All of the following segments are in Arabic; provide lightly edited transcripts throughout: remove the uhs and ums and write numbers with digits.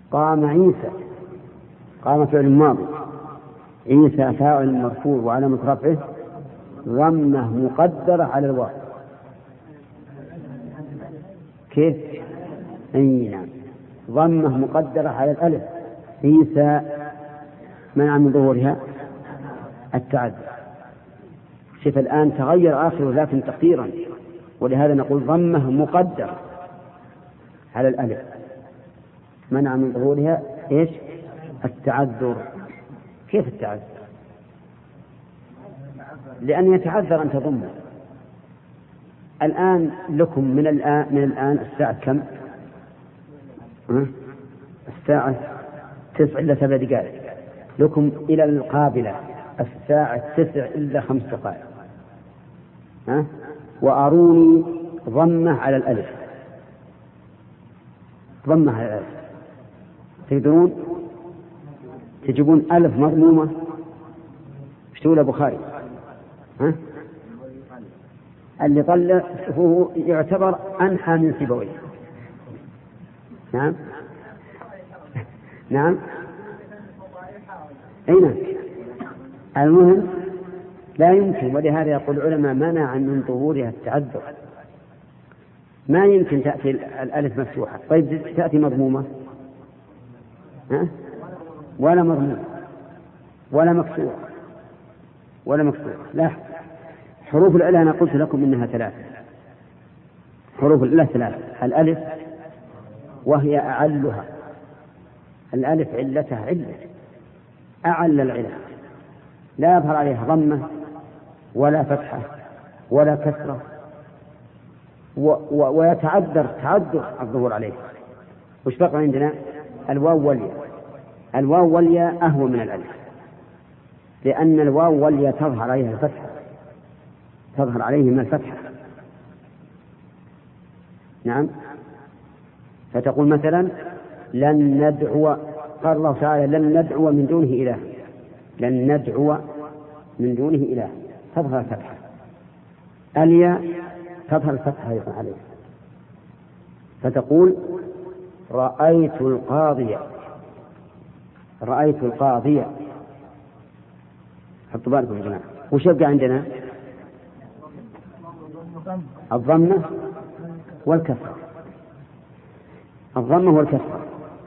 قام عيسى، قام فعل ماضي، عيسى فاعل مرفوع وعلامة رفعه ضمه مقدرة على الواو. كيف؟ أي نعم، ضمه مقدرة على الألف. عيسى منع من ظهورها التعذر. شوف الآن تغير آخره لكن تقديرا، ولهذا نقول ضمه مقدرة على الألف، منع من ظهورها إيش؟ التعذر. كيف التعذر؟ لأن يتعذر أن تضمه. الآن لكم من الآن الساعة كم؟ الساعة 9 إلا 7 دقائق، لكم إلى القابلة الساعة 9 إلا 5 دقائق. وأروني ضمة على الألف، ضمة على الألف. تقدرون تجيبون ألف مضمومة؟ ايش تقول أبو خالد؟ اللي طلع هو يعتبر أنحى من سيبويه. نعم نعم أين المهم لا يمكن، ولهذا يقول العلماء منع من ظهورها التعذر. ما يمكن تأتي الألف مفتوحة. طيب تأتي مضمومة؟ ولا مضمومة ولا مكسورة ولا مكسورة. لا، حروف العلة أنا قلت لكم إنها 3. حروف العلة 3. الألف وهي أعلها، الألف علتها علة، أعل العلة، لا يظهر عليها ضمة ولا فتحة ولا كسرة، ويتعذر الظهور عليه. وش بقى عندنا؟ الواو والياء. الواو والياء أهون من الألف، لأن الواو والياء تظهر عليها الفتحة، تظهر عليهما الفتحة. نعم. فتقول مثلا لن ندعو، قال الله تعالى لن ندعو من دونه إله، لن ندعو من دونه إله، تظهر الفتحة. الياء تظهر الفتحة أيضا عليه. فتقول رأيت القاضية، رأيت القاضية. حطوا بالكم يا جماعة، وش يبقى عندنا؟ الضمة والكسرة. الضمة والكسرة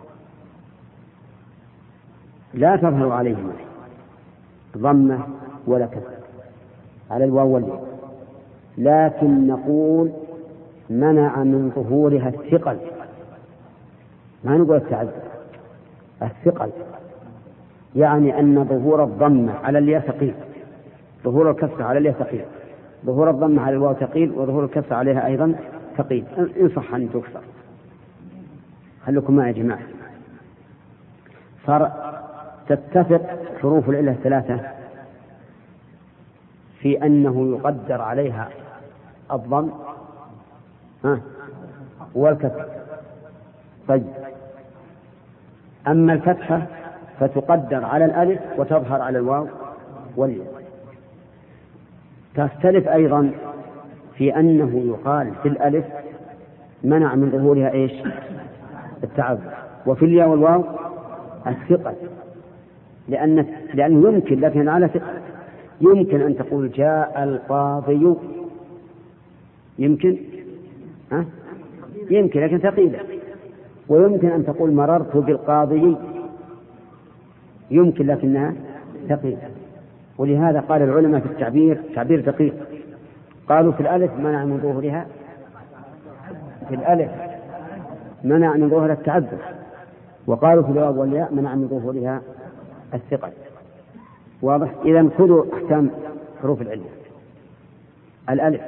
لا تظهر عليهما ضمة ولا كسرة على الواو والياء، لكن نقول منع من ظهورها الثقل، ما نقول التعذر، الثقل. يعني أن ظهور الضمة على الياء ثقيل، ظهور الكسرة على الياء ثقيل، ظهور الضمة على الواو ثقيل، وظهور الكسرة عليها أيضا ثقيل، إن صح أن تكسر. خلكم معي يا جماعة. صار تتفق حروف العلة 3 في أنه يقدر عليها الضم والكسر. طيب، أما الفتحة فتقدر على الألف وتظهر على الواو والياء. تختلف أيضا في أنه يقال في الألف منع من ظهورها إيش؟ التعذر، وفي الياء والواو الثقل، لأنه يمكن، لكن على ثقل. يمكن أن تقول جاء القاضي، يمكن يمكن لكن ثقيلة. ويمكن أن تقول مررت بالقاضي، يمكن لكنها ثقيلة. ولهذا قال العلماء في التعبير تعبير دقيق، قالوا في الألف منع من ظهورها، في الألف منع من ظهورها التعذر، وقالوا في الواو والياء منع من ظهورها الثقل. واضح؟ إذن خذوا أحكام حروف العلة. الألف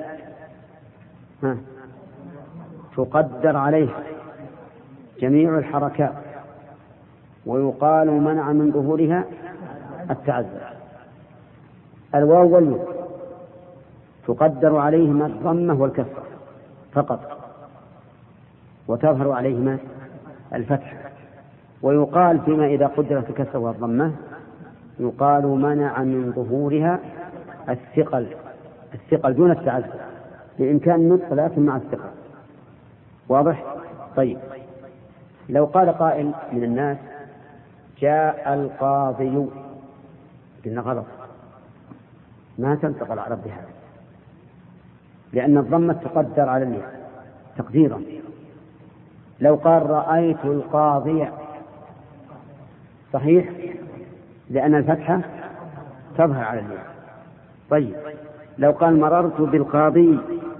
تقدر عليها جميع الحركات، ويقال منع من ظهورها التعذر. الواو والياء تقدر عليهما الضمة والكسرة فقط، وتظهر عليهما الفتح. ويقال فيما إذا قدرت الكسرة والضمة يقال منع من ظهورها الثقل، الثقل دون التعذر، بإمكان النطق لكن مع الثقل. واضح؟ طيب، لو قال قائل من الناس جاء القاضي، قلنا غلط، ما تنطق العرب بهذا، لأن الضمة تقدر على الياء تقديرا. لو قال رأيت القاضي صحيح، لأن الفتحة تظهر على الياء. طيب لو قال مررت بالقاضي،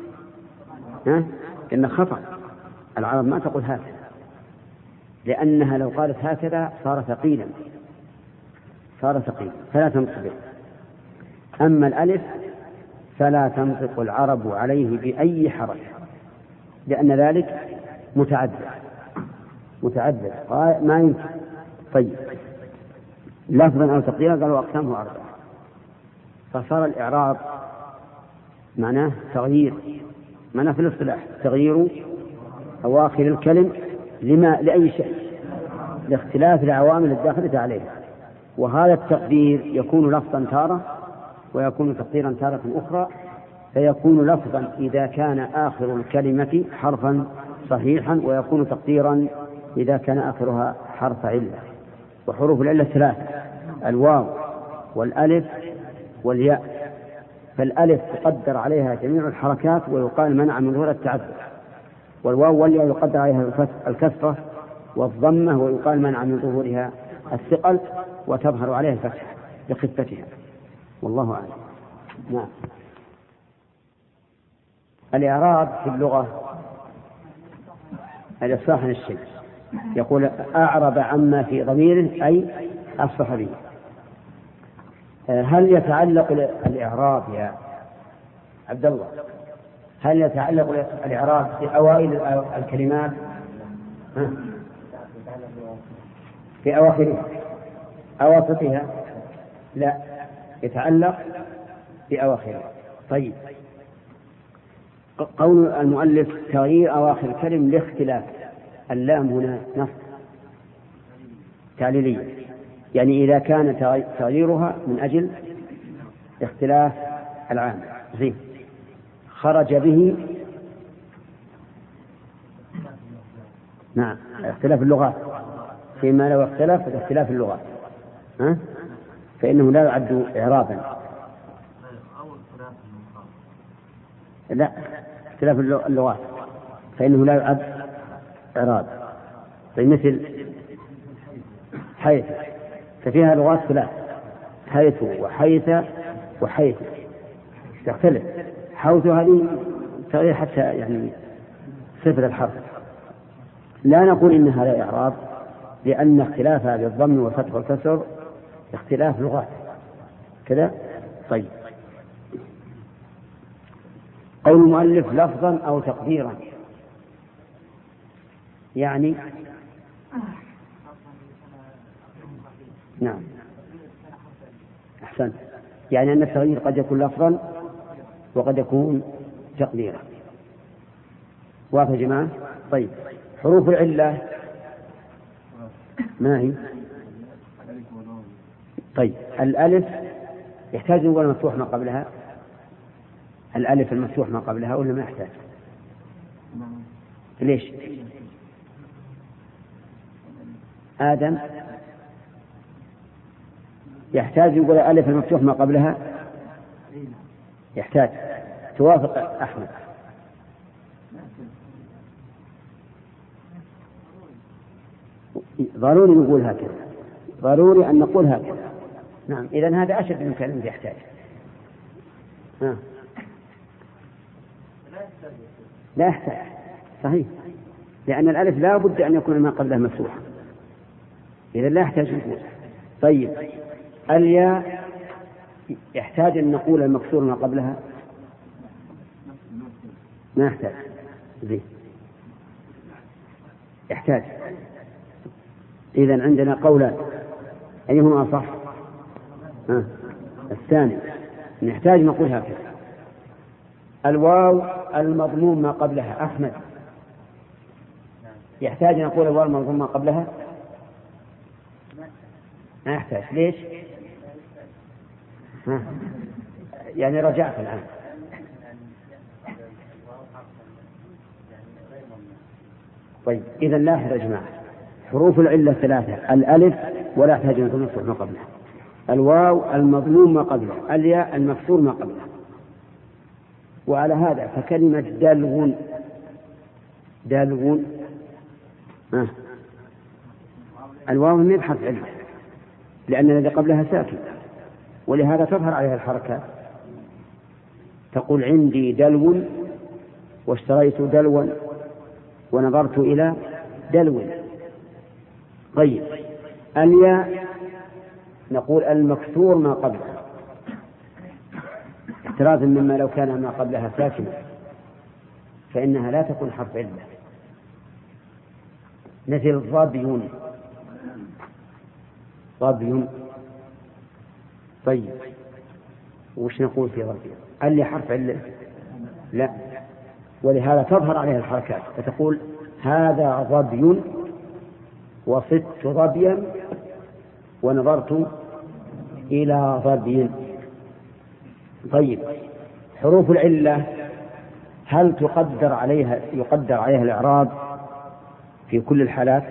إن خطأ، العرب ما تقول هكذا، لأنها لو قالت هكذا صار ثقيلا فلا تنطق به. أما الألف فلا تنطق العرب عليه بأي حرف، لأن ذلك متعدد ما يمكن. طيب لفظا أو تقديرا قالوا أقسامه 4، فصار الإعراب معناه تغيير، معناه في الاصطلاح تغيير أواخر الكلم لأي شيء، لاختلاف العوامل الداخلة عليها. وهذا التقدير يكون لفظا تارة ويكون تقديرا تارة أخرى. فيكون لفظا إذا كان آخر الكلمة حرفا صحيحا، ويكون تقديرا إذا كان آخرها حرف علة. وحروف العلة 3: الواو والألف والياء. فالألف تقدر عليها جميع الحركات ويقال منع من ظهور التعدد، والواو والياء يقدر عليها الكسرة والضمة ويقال منع من ظهورها الثقل، وتظهر عليها الفتحة لخفتها. والله أعلم. نعم. الإعراب في اللغة الإصلاح عن الشيء، يقول أعرب عما في ضميره أي أصلح به. هل يتعلق الإعراب يا عبد الله، هل يتعلق الإعراب في أوائل الكلمات في أواخرها أواسطها؟ لا، يتعلق في أواخرها. طيب قول المؤلف تغيير أواخر الكلم لاختلاف، اللام هنا نص تعليلية، يعني إذا كان تغييرها من أجل اختلاف العام. زين. خرج به، نعم، اختلاف اللغات، فيما لو اختلف اختلاف اللغات فإنه لا يعد إعرابا. لا، اختلاف اللغات فإنه لا يعد إعراب. مثل حيث، ففيها لغات 3: حيث وحيث وحيث، تختلف. حوث هذه تغير حتى يعني صفة الحرف. لا نقول إن هذا إعراب، لأن اختلافها بالضم والفتح والكسر اختلاف لغات كذا. طيب قول المؤلف لفظا أو تقديرا، يعني نعم أحسنت، يعني أن التغيير قد يكون لفظا وقد يكون تقديرا. واضح يا جماعة؟ طيب حروف العلة ما هي؟ طيب الألف يحتاج نقول مفتوح ما قبلها، الألف المفتوح ما قبلها ولا ما يحتاج؟ ليش؟ آدم يحتاج يقول الألف المفتوح ما قبلها، يحتاج. توافق أحمد؟ ضروري نقول هكذا، ضروري أن نقول هكذا. نعم، إذن هذا أشد من كلمة يحتاج. لا يحتاج، صحيح، لأن الألف لا بد أن يكون ما قبله مفتوحا، إذن لا يحتاج نقول. طيب الياء يحتاج أن نقول المكسور ما قبلها؟ ما يحتاج. زين، يحتاج. إذن عندنا قولان، أيهما أصح؟ الثاني، نحتاج نقول هكذا. الواو المضموم ما قبلها، أحمد يحتاج نقول الواو المضموم ما قبلها؟ ما يحتاج. ليش؟ يعني رجعت الآن. طيب إذن لاحظ يا جماعة، حروف العلة ثلاثة: الألف ولا يحتاج أن يكون مفتوح ما قبلها، الواو المضموم ما قبلها، الياء المكسور ما قبلها. وعلى هذا فكلمة دلو الواو من يبحث علة لأن الذي قبلها ساكن، ولهذا تظهر عليها الحركات. تقول عندي دلو واشتريت دلوا ونظرت إلى دلو. طيب الياء نقول المكسور ما قبلها احترازا مما لو كان ما قبلها ساكنا فإنها لا تكون حرف علة، مثل ضبي. طيب وش نقول في ضبي؟ اللي حرف علة؟ لا، ولهذا تظهر عليها الحركات، فتقول هذا ضبي وصدت ضبيا ونظرت إلى ضبي. طيب حروف العلة هل يقدر عليها الإعراب في كل الحالات؟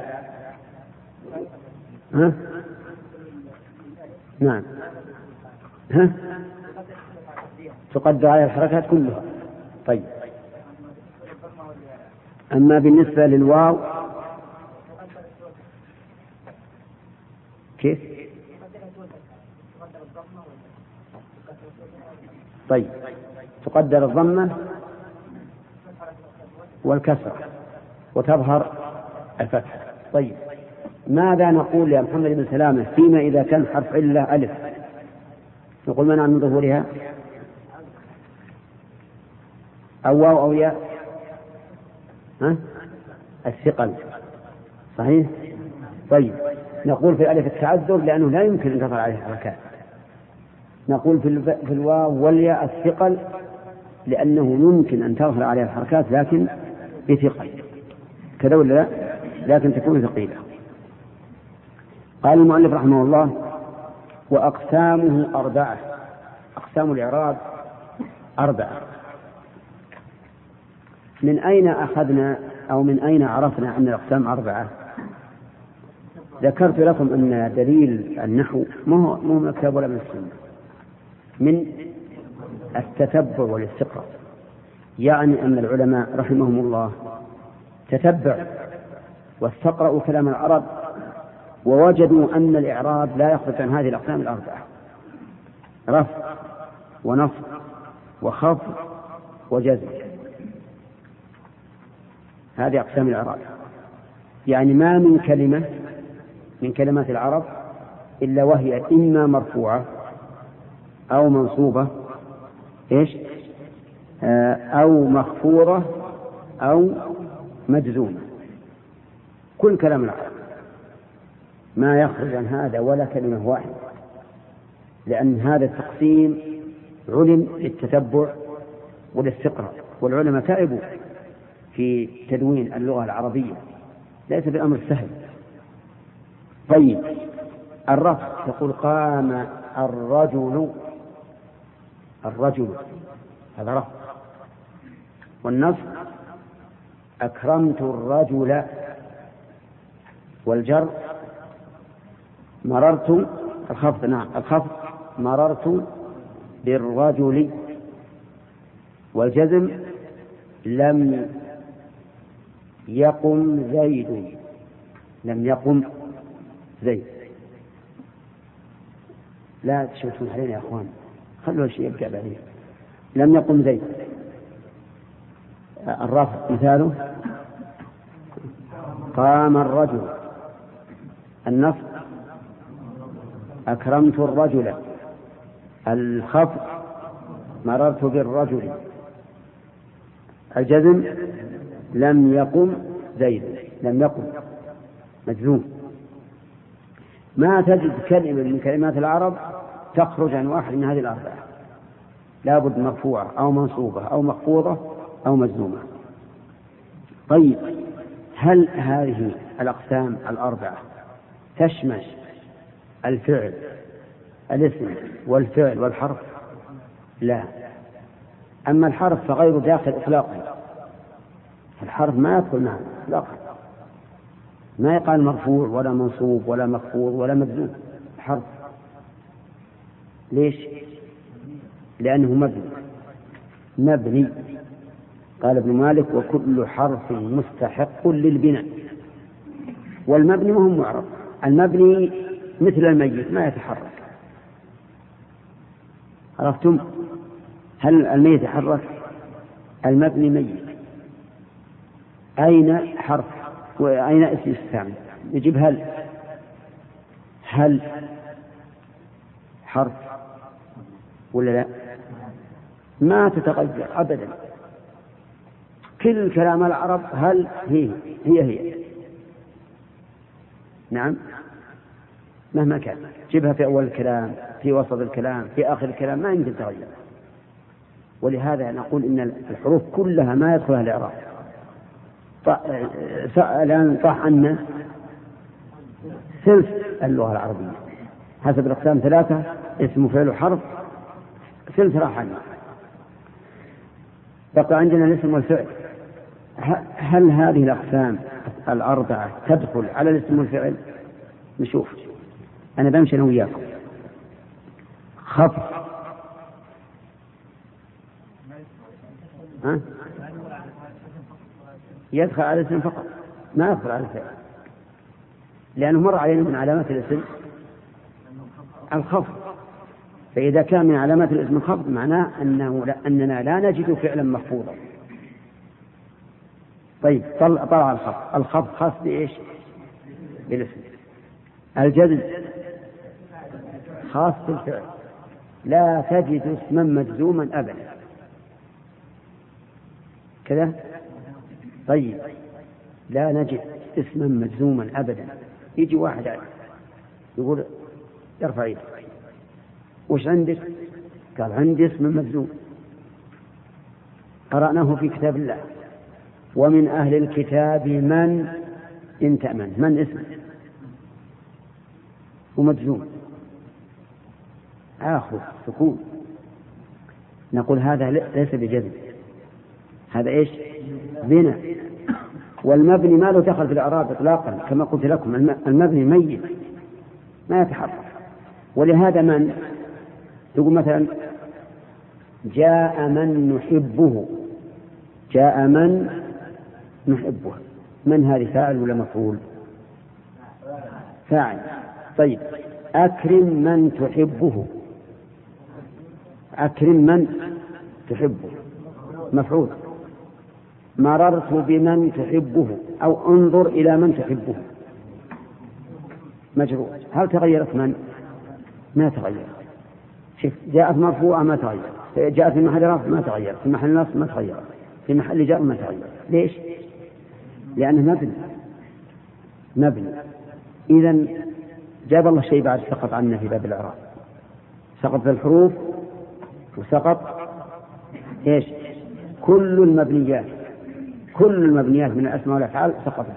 نعم. تقدر عليها الحركات كلها. طيب أما بالنسبة للواو كيف؟ طيب تقدر الضمة والكسرة وتظهر الفتحة. طيب ماذا نقول يا محمد بن سلامة فيما إذا كان حرف علة ألف؟ نقول منع من ظهورها أو واو أو ياء؟ الثقل صحيح. طيب نقول في الألف التعذر لأنه لا يمكن أن تظهر عليه حركات. نقول في الواو والياء الثقل لأنه يمكن أن تظهر عليها الحركات لكن بثقل، كذا ولا لا؟ لكن تكون ثقيلة. قال المؤلف رحمه الله: وأقسامه 4. أقسام الإعراب 4. من أين أخذنا أو من أين عرفنا أن الأقسام 4؟ ذكرت لكم أن دليل النحو مو من الكتاب ولا من السنة، من التتبع والاستقراء. يعني أن العلماء رحمهم الله تتبعوا واستقرأوا كلام العرب ووجدوا أن الإعراب لا يخرج عن هذه الأقسام 4: رفع ونصب وخفض وجزم. هذه أقسام الإعراب. يعني ما من كلمة من كلمات العرب إلا وهي إما مرفوعة أو منصوبة أو مخفوضة أو مجزومة. كل كلام العرب ما يخرج عن هذا ولا كلمة واحدة، لأن هذا التقسيم علم للتتبع والاستقراء، والعلماء تعبوا في تدوين اللغة العربية، ليس بالأمر السهل. طيب الرفع تقول قام الرجل هذا رفع. والنصب أكرمت الرجل. والجر مررت الخفض مررت بالرجل. والجزم لم يقم زيد. لم يقم زيد. لا تشوفون علينا يا أخوان، خلوا الشيء يبقى بعدين. لم يقم زيد. الرفع مثاله قام الرجل. النصب أكرمت الرجل. الخفض مررت بالرجل. الجزم لم يقم زيد. لم يقم مجزوم. ما تجد كلمة من كلمات العرب تخرج عن واحد من هذه 4، لا بد مرفوعة أو منصوبة أو مخفوضة أو مجزومة. طيب هل هذه الأقسام 4 تشمل الفعل الاسم والفعل والحرف؟ لا. أما الحرف فغير داخل إطلاقا. الحرف ما يدخل معه إطلاقا. ما يقال مرفوع ولا منصوب ولا مخفوض ولا مجزوم، حرف. ليش؟ لأنه مبني. قال ابن مالك: وكل حرف مستحق للبناء. والمبني مهم معرب. المبني مثل الميت ما يتحرك. عرفتم؟ هل الميت يتحرك؟ المبني ميت. أين حرف وأين اسم استعمل؟ نجيب هل حرف ولا لا؟ ما تتغير أبدا. كل كلام العرب هل هي. نعم، مهما كان جيبها في أول الكلام، في وسط الكلام، في آخر الكلام، ما يمكن تغير. ولهذا نقول إن الحروف كلها ما يدخلها الإعراب. الآن طاح عنا ثلث اللغة العربية حسب الأقسام 3: اسم وفعل وحرف. ثلث راح عنا. بقى عندنا الاسم والفعل. هل هذه الأقسام 4 تدخل على الاسم والفعل؟ نشوف. أنا بمشي أنا وياكم. خفض يدخل على الاسم فقط، ما يدخل على الفعل، لأنه مر علينا من علامات الاسم الخفض. فإذا كان من علامات الاسم الخفض معناه أننا لا نجد فعلا مخفوضا. طيب، طلع الخفض خاص بإيش؟ بالاسم. الجزم خاص بالفعل. لا تجد اسما مجزوما أبدا كذا. طيب، لا نجد اسما مجزوما أبدا. يجي واحد يقول ارفع يدك، وش عندك؟ قال عندي اسم مجزوم. قرأناه في كتاب الله: ومن أهل الكتاب من إن تأمن. من اسم ومجزوم، آخر سكون. نقول هذا ليس بجزم، هذا إيش؟ بناء. والمبني ما له دخل في الإعراب إطلاقا. كما قلت لكم المبني ميت ما يتحرك. ولهذا من تقول مثلا جاء من نحبه، جاء من نحبه، من هذه فاعل ولا مفعول؟ فاعل. طيب، أكرم من تحبه، أكرم من تحبه مفعول. مررت بمن تحبه أو انظر إلى من تحبه مجرور. هل تغيرت من؟ ما تغير. شوف، جاءت مرفوعة ما تغير، جاءت في محل رفع ما تغير، في محل نصب ما تغير، في محل جر ما تغير. ليش؟ لأنه مبني. إذن جاب الله شيء بعد سقط عنا في باب الإعراب. سقط الحروف وسقط إيش؟ كل المبنيات من الأسماء والأفعال سقطت.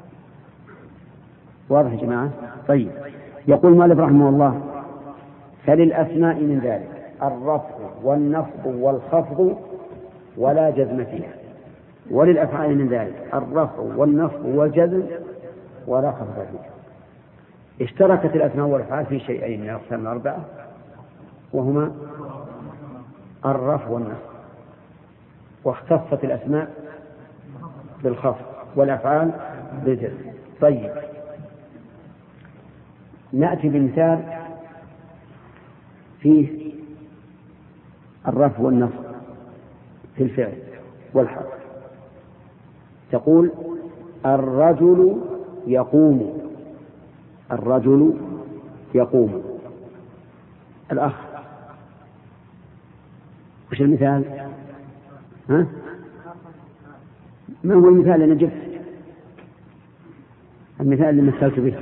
واضح يا جماعة؟ طيب، يقول مالك رحمه الله: فللأسماء من ذلك الرفع والنصب والخفض ولا جزم فيها، وللأفعال من ذلك الرفع والنصب والجزم ولا خفض فيها. اشتركت الأسماء والأفعال في شيئين من الأقسام 4، وهما الرفع والنصب، واختصت الأسماء بالخفض والأفعال بالجزم. طيب، نأتي بمثال فيه الرفع والنصب في الفعل والحرف. تقول الرجل يقوم، الرجل يقوم. الأخ، وش المثال؟ ما هو المثال اللي جبت؟ المثال اللي مثلت به.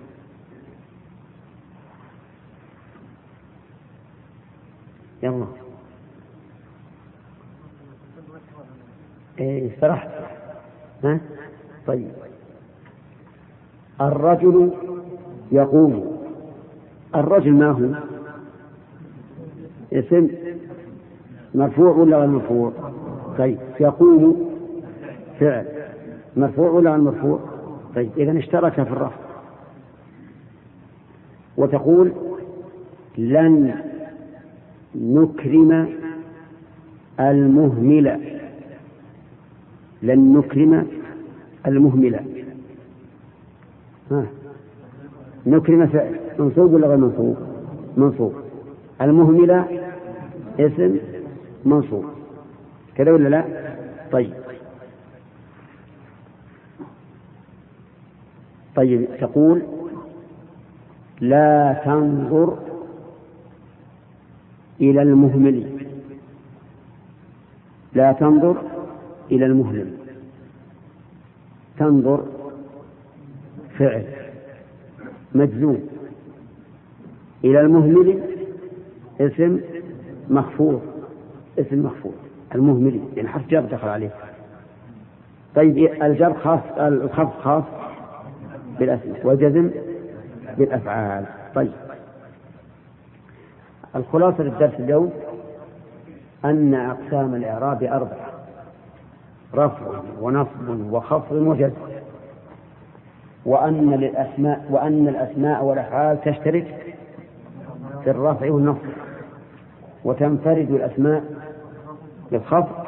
يلا استرحت. طيب، الرجل يقوم. الرجل ما هو؟ اسم مرفوع ولا غير مرفوع؟ طيب، يقوم فعل مرفوع ولا غير مرفوع؟ طيب إذن اشترك في الرفع. وتقول لن نكرم المهملة، لن نكرم المهملة. نكرم منصوب ولا غير منصوب؟ منصوب. المهملة اسم منصوب كذا ولا لا؟ طيب تقول لا تنظر إلى المهمل، لا تنظر إلى المهمل. تنظر فعل مجزوم، إلى المهمل اسم مخفوض، اسم مخفوض المهمل يعني حرف جر دخل عليه. طيب الجر خاص، الخفض خاص بالأسماء والجزم بالأفعال. طيب الخلاصة للدرس اليوم أن أقسام الإعراب 4: رفع ونصب وخفض وجزم، وأن الأسماء والأفعال تشترك في الرفع والنصب، وتنفرد الأسماء بالخفض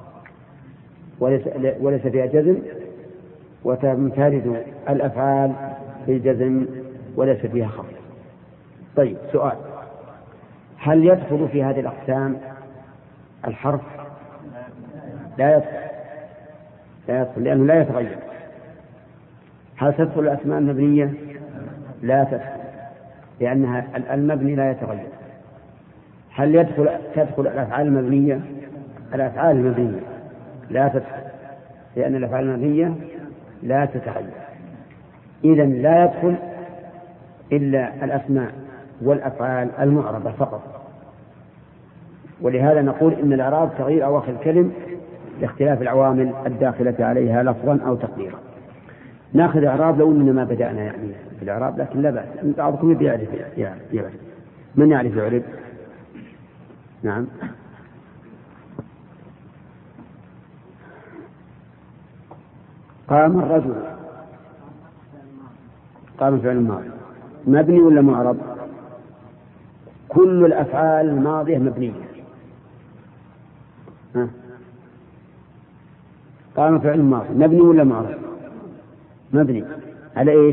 وليس فيها جزم، وتنفرد الأفعال بالجزم وليس فيها خفض. طيب سؤال: هل يدخل في هذه الأقسام الحرف؟ لا يدخل لأنه لا يتغير. هل تدخل الأسماء المبنية؟ لا تدخل لأنها المبني لا يتغير. هل تدخل الأفعال المبنية؟ الأفعال المبنية لا تدخل لأن الأفعال المبنية لا تتغير. إذن لا يدخل إلا الأسماء والأفعال المعربة فقط. ولهذا نقول إن الإعراب تغيير أواخر الكلم لاختلاف العوامل الداخلة عليها لفظا أو تقديرا. ناخذ إعراب لو إننا ما بدأنا يعني في الإعراب، لكن لا بأس، بعضكم يعرف. من يعرف يعرب؟ نعم. قام الرجل. قام فعل ماضي مبني ولا معرب؟ كل الأفعال الماضية مبنية. قام فعل ماضي مبني ولا معرب؟ مبني. على إيش؟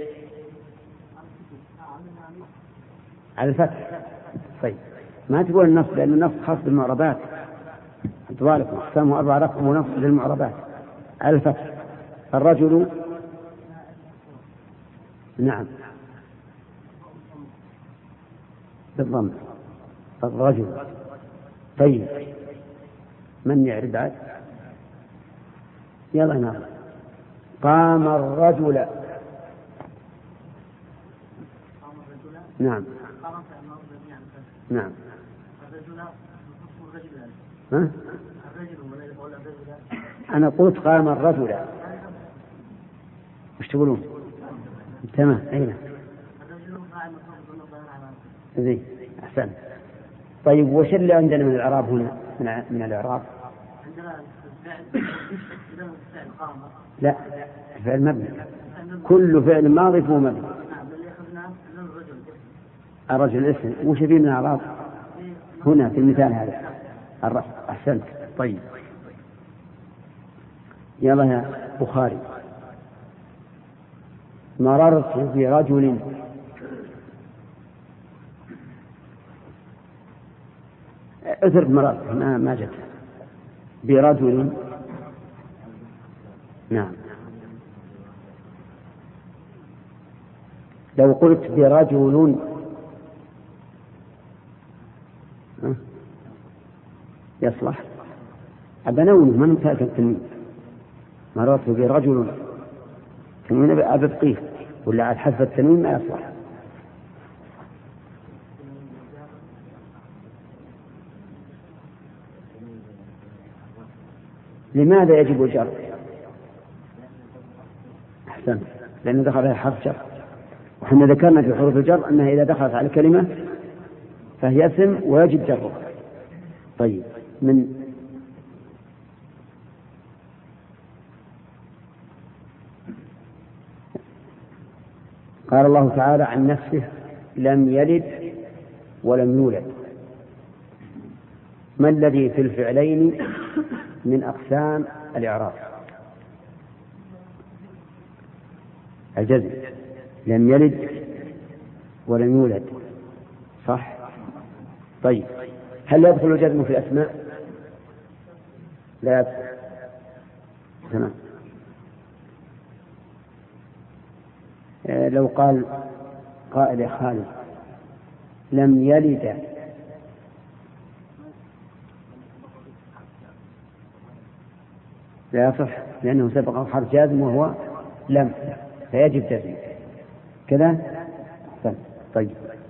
على الفتح. طيب ما تقول النصب لأن النصب خاص بالمعربات. أنتظاركم أقسامه 4: رفع ونصب للمعربات. على الفتح. الرجل نعم بالضم. الرجل. طيب من يعرف بعد؟ يلا نعم. قام الرجل. نعم نعم. أنا قلت قام الرجل. وش تقولون؟ تمام. أين زين أحسن. طيب وش اللي عندنا من الإعراب هنا؟ من الإعراب لا، فعل مبني. كل فعل ماضي فهو مبني. الرجل اسم. وش فيه من الإعراب هنا في المثال هذا؟ الرفع. أحسنت. طيب يلا يا بخاري. مررت برجل. اترك مررت ما جت. برجل. نعم. لو قلت برجل يصلح. أبنونه من فات التنوين. مررت برجل تنوين أبقيه ولا عاد حذف التنوين ما يصلح. لماذا يجب الجر؟ أحسن. لأنه دخل على حرف جر، وحنا ذكرنا في حروف الجر أنها إذا دخلت على الكلمة فهي اسم ويجب جرها. طيب من قال الله تعالى عن نفسه لم يلد ولم يولد. ما الذي في الفعلين من أقسام الإعراب؟ الجزم. لم يلد ولم يولد، صح؟ طيب هل يدخل الجزم في الأسماء؟ لا يدخل. تمام. لو قال قائل يا خالد لم يلد لا يصح، لأنه سبق حرف جازم وهو لم، فيجب جزم كذا. طيب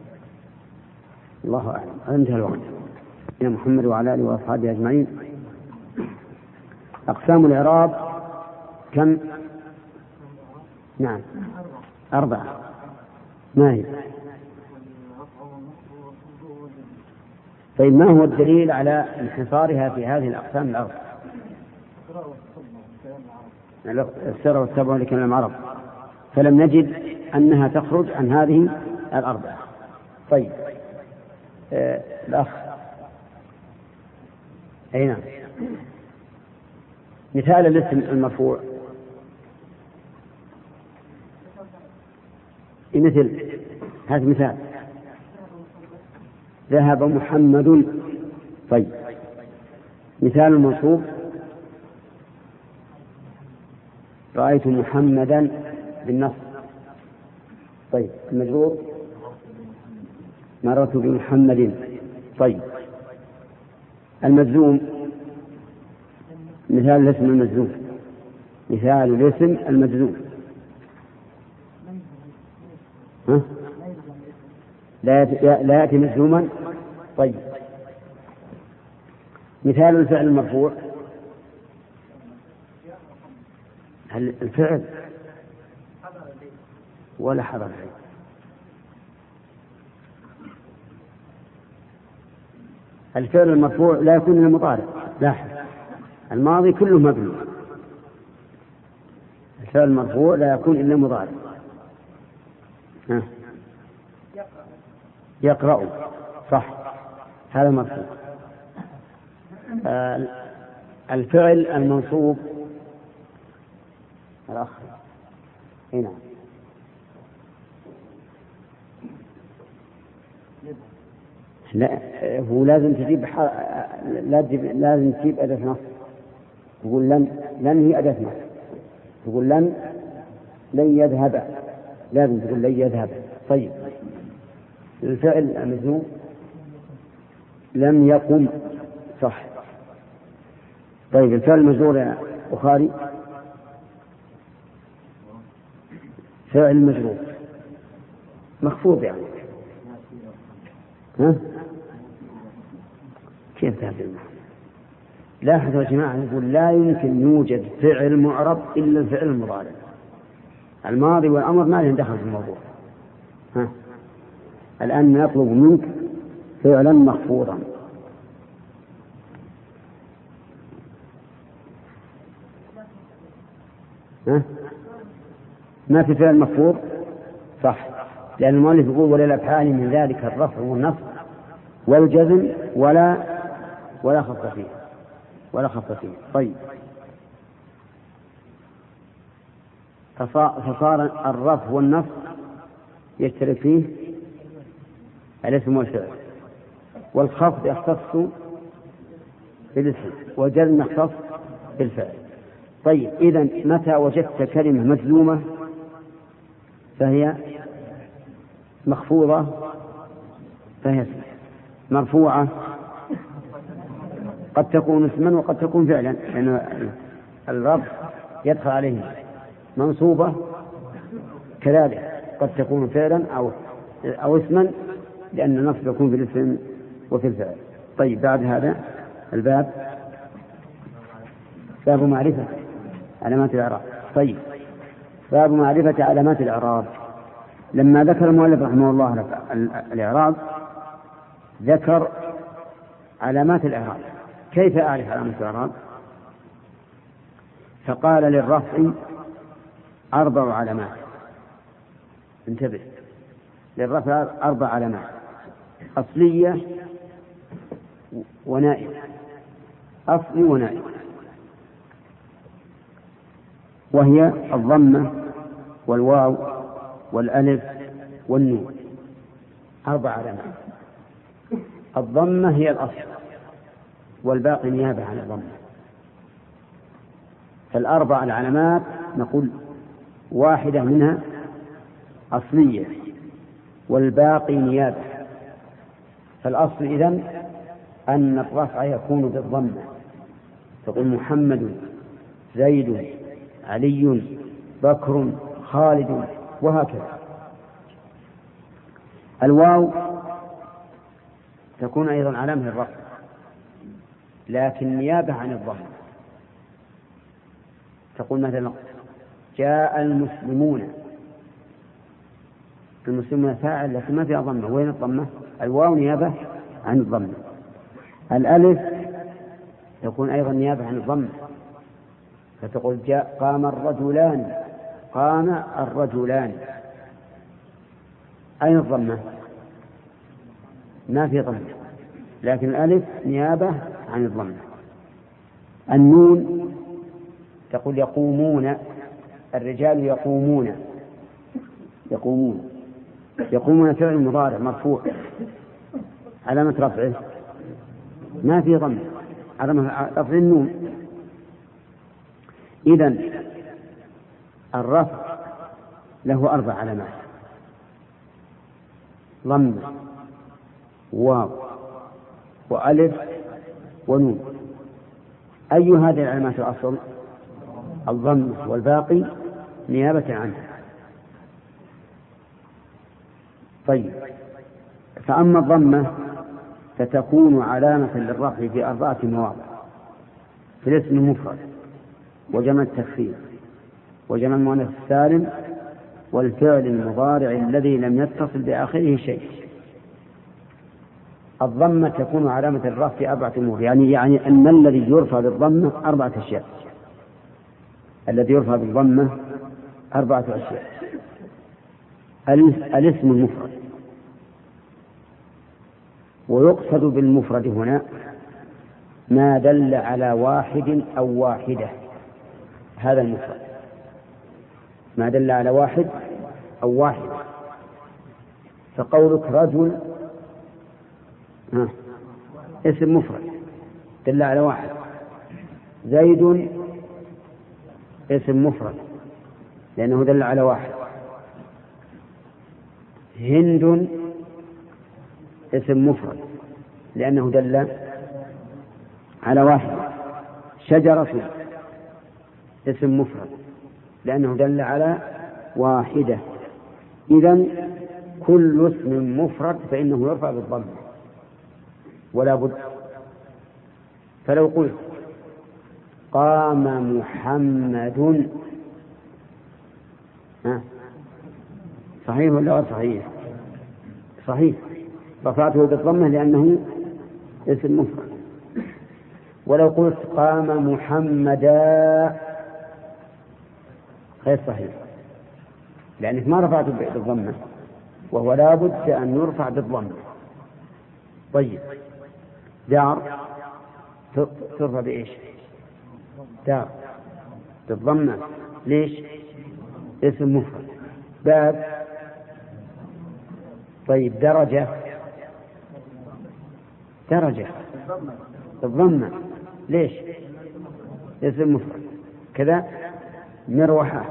الله أعلم. انتهى الوقت. يا محمد وعلى آله وأصحابه أجمعين. أقسام الإعراب كم؟ نعم 4. ما هي؟ طيب ما هو الدليل على انحصارها في هذه الأقسام ال4؟ السر والتبع لكلام العرب، فلم نجد أنها تخرج عن هذه ال4. طيب الأخ أين مثال الاسم المرفوع؟ مثل هذا مثال ذهب محمد. طيب مثال المنصوب رأيت محمدا بالنصب. طيب المجرور مررت بمحمد. طيب المجزوم مثال الاسم المجزوم، مثال الاسم المجزوم لا يأتي مجزوما. طيب مثال الفعل المرفوع، هل الفعل ولا حضر العين؟ الفعل المرفوع لا يكون من المضارع، لاحظ الماضي كله مبني. الفعل المرفوع لا يكون إلا مضارع. يقرأ، صح، هذا مرفوع. الفعل المنصوب الأخ هنا لا، هو لازم تجيب لازم تجيب أداة نصب. تقول لن هي أداة نصب. تقول لن يذهب، لازم تقول لن يذهب. طيب الفعل المجزوم لم يقم، صح. طيب الفعل المجرور يا بخاري فعل مجرور مخفوض يعني كيف تهدم؟ لاحظوا يا جماعة، نقول لا يمكن يوجد فعل معرب إلا الفعل المضارع. الماضي والأمر ما لهم دخل في الموضوع. الآن نطلب منك فعلا مخفوضا. ما في فعل مخفوض، صح، لأن المؤلف يقول وللأفعال من ذلك الرفع والنصب والجزم ولا خط فيه. طيب فصار الرفع والنصب يشترك فيه الاسم والفعل، والخفض يختص بالاسم، والجزم يختص بالفعل. طيب إذن متى وجدت كلمة مجزومة فهي مخفوضة فهي اسم، مرفوعة قد تكون اسما وقد تكون فعلا، لأن الرفع يدخل عليه، منصوبة كذلك قد تكون فعلا أو اسما، لأن النصب يكون في الاسم وفي الفعل. طيب بعد هذا الباب باب معرفة علامات الإعراب. طيب باب معرفة علامات الإعراب. لما ذكر المؤلف رحمه الله الإعراب ذكر علامات الإعراب. كيف أعرف علامات الإعراب؟ فقال للرفع 4 علامات، انتبه، للرفع 4 علامات: أصلية ونائب، أصلي ونائب، وهي الضمة والواو والألف والنون، 4 علامات. الضمة هي الأصل والباقي نيابة عن الضمة. فال4 العلامات نقول واحدة منها أصلية والباقي نيابة. فالأصل إذن أن الرفع يكون بالضمة، تقول محمد، زيد، علي، بكر، خالد، وهكذا. الواو تكون أيضا علامة للرفع لكن نيابة عن الضمة. تقول مثلا جاء المسلمون، المسلمون فاعل لكن ما فيها ضمة. وين الضمة؟ الواو نيابة عن الضمة. الألف تكون أيضا نيابة عن الضمة، فتقول جاء قام الرجلان، قام الرجلان. أين الضمة؟ ما في ضمة، لكن الألف نيابة عن الضمة. النون تقول يقومون، الرجال يقومون، يقومون، يقومون فعل مضارع مرفوع، علامة رفعه ما في ضمة، علامة رفع النون. إذن الرفع له 4 علامات: ضمة، واو، وألف، ونون. أي هذه العلامات الأصل؟ الضمة، والباقي نيابة عنها. طيب، فأما الضمة فتكون علامة للرفع في 4 مواضع: في الاسم المفرد، وجمع التكسير، وجمع المؤنث السالم، والفعل المضارع الذي لم يتصل بآخره شيء. الضمة تكون علامة الرفع في 4 أمور، يعني أن الذي يرفع بالضمة 4 أشياء. الذي يرفع بالضمة 4 أشياء: الاسم المفرد، ويقصد بالمفرد هنا ما دل على واحد أو واحدة، هذا المفرد، ما دل على واحد أو واحدة. فقولك رجل اسم مفرد دل على واحد، زيد اسم مفرد لأنه دل على واحد، هند اسم مفرد لأنه دل على واحد، شجرة اسم مفرد لأنه دل على واحدة. إذن كل اسم مفرد فإنه يرفع بالضم ولا بد. فلو قلت قام محمد، صحيح ولا غير صحيح؟ صحيح، رفعته بالضمة لأنه اسم مفرد. ولو قلت قام محمدا غير صحيح، لأنك ما رفعته بالضمة، وهو لا بد أن يرفع بالضمة. طيب، دار ترفع بإيش؟ دار بالضمة، ليش؟ اسم مفرد. باب. طيب، درجة بالضمة، ليش؟ اسم مفرد. كذا مروحة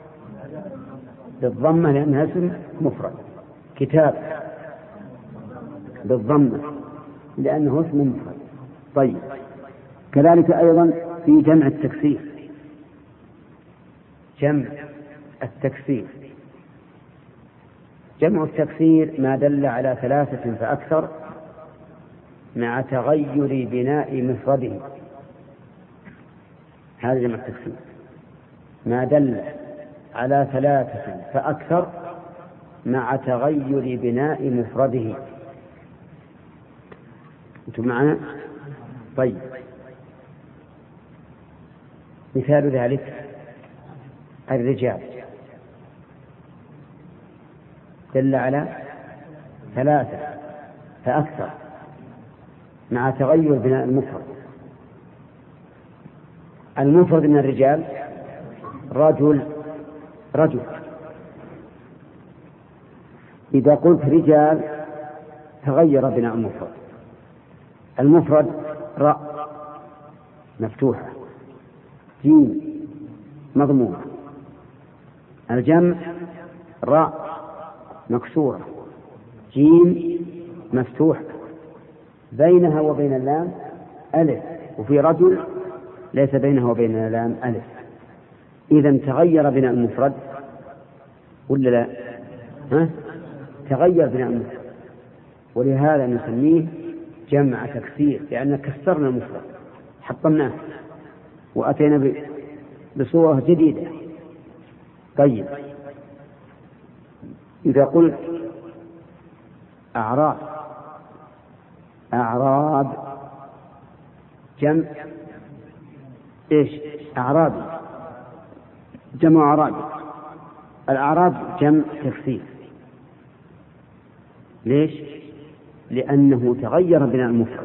بالضمة لأنها اسم مفرد. كتاب بالضمة لأنه اسم مفرد. طيب، كذلك أيضا في جمع التكسير. جمع التكسير ما دل على 3 فأكثر مع تغير بناء مفرده، هذا جمع التكسير. ما دل على 3 فأكثر مع تغير بناء مفرده. أنتم معنا؟ طيب، مثال ذلك الرجال. دل على 3 فأكثر مع تغير بناء المفرد. المفرد من الرجال رجل. إذا قلت رجال تغير بناء المفرد. المفرد راء مفتوحة، جيم مضمومة. الجمع راء مكسورة، جيم مفتوحة، بينها وبين اللام ألف، وفي رجل ليس بينها وبين اللام ألف. إذن تغير بناء المفرد ولا لا؟ تغير بناء المفرد، ولهذا نسميه جمع تكسير، لأن كسرنا المفرد حطمناه وأتينا بصورة جديدة. طيب، إذا قلت أعراب جمع إيش؟ أعرابي، جمع أعرابي. الأعراب جمع تكسير. ليش؟ لأنه تغير بناء المفرد.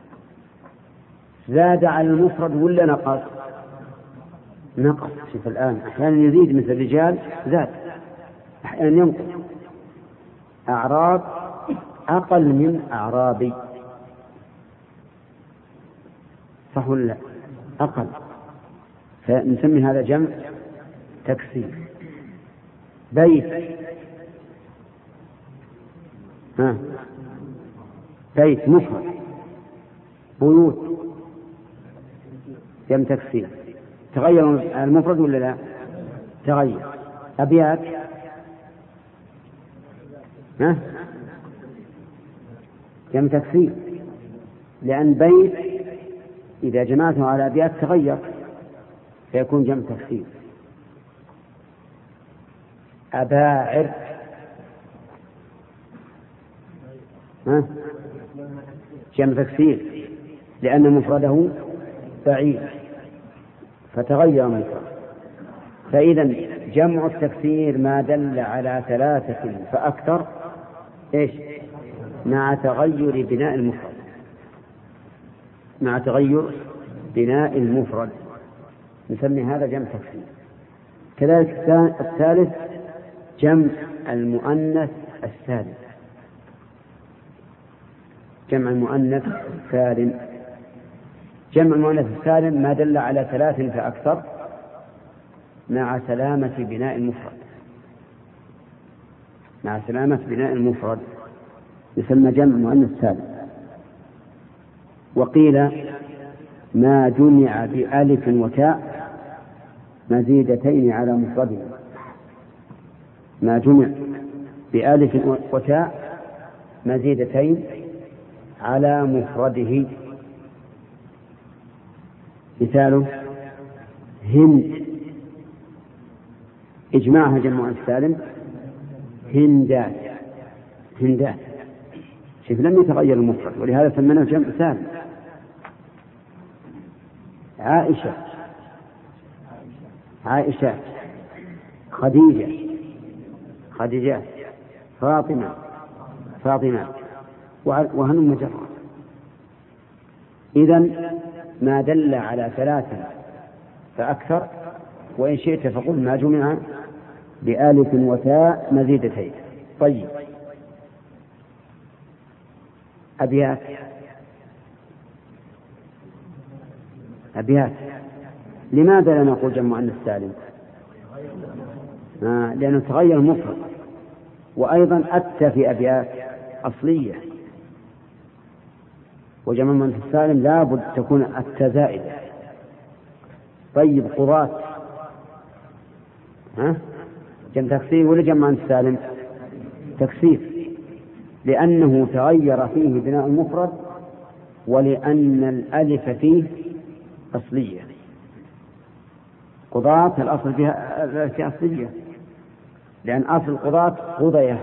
زاد على المفرد ولا نقص؟ نقص. شوف الآن أحيانا يزيد مثل الرجال زاد، أحيانا ينقص. أعراب أقل من أعرابي، صح ولا لا؟ أقل، فنسمي هذا جمع تكسير. بيت بيت مفرد. بيوت جمع تكسير. تغير المفرد ولا لا؟ تغير. أبيات جمع تكسير، لأن بيت إذا جمعته على أبيات تغير فيكون جمع تكسير. أباعر جمع تكسير، لأن مفرده بعيد فتغير مفرد. فإذا جمع التكسير ما دل على 3 فأكثر إيش؟ مع تغير بناء المفرد، مع تغير بناء المفرد نسمي هذا جمع تكسير. كذلك الثالث جمع المؤنث السالم. جمع المؤنث السالم، جمع المؤنث السالم ما دل على 3 فأكثر مع سلامة بناء المفرد، مع سلامة بناء المفرد يسمى جمع مؤنث سالم. وقيل ما جمع بألف وتاء مزيدتين على مفرده. ما جمع بألف وتاء مزيدتين على مفرده. مثاله هند، إجماعها جمع السالم هندات. هندات، شوف لم يتغير المفرد ولهذا سميناه جمع سالم. عائشة، عائشات. خديجة، خديجات. فاطمة، فاطمات، وهن مجرد. إذن ما دل على 3 فأكثر، وإن شئت فقل ما جمع بألف وتاء مزيدتين. طيب، أبيات. أبيات لماذا لا نقول جمع مؤنث سالم؟ لأنه تغير المفرد، وأيضا أتى في أبيات أصلية، وجمع مؤنث السالم لا بد تكون أتى زائدة. طيب، قضاة جمع تكسير ولا جمع مؤنث سالم؟ تكسير، لأنه تغير فيه بناء المفرد، ولأن الألف فيه أصلية. قضاة الأصل فيها أصلية، لأن أصل القضاة قضية،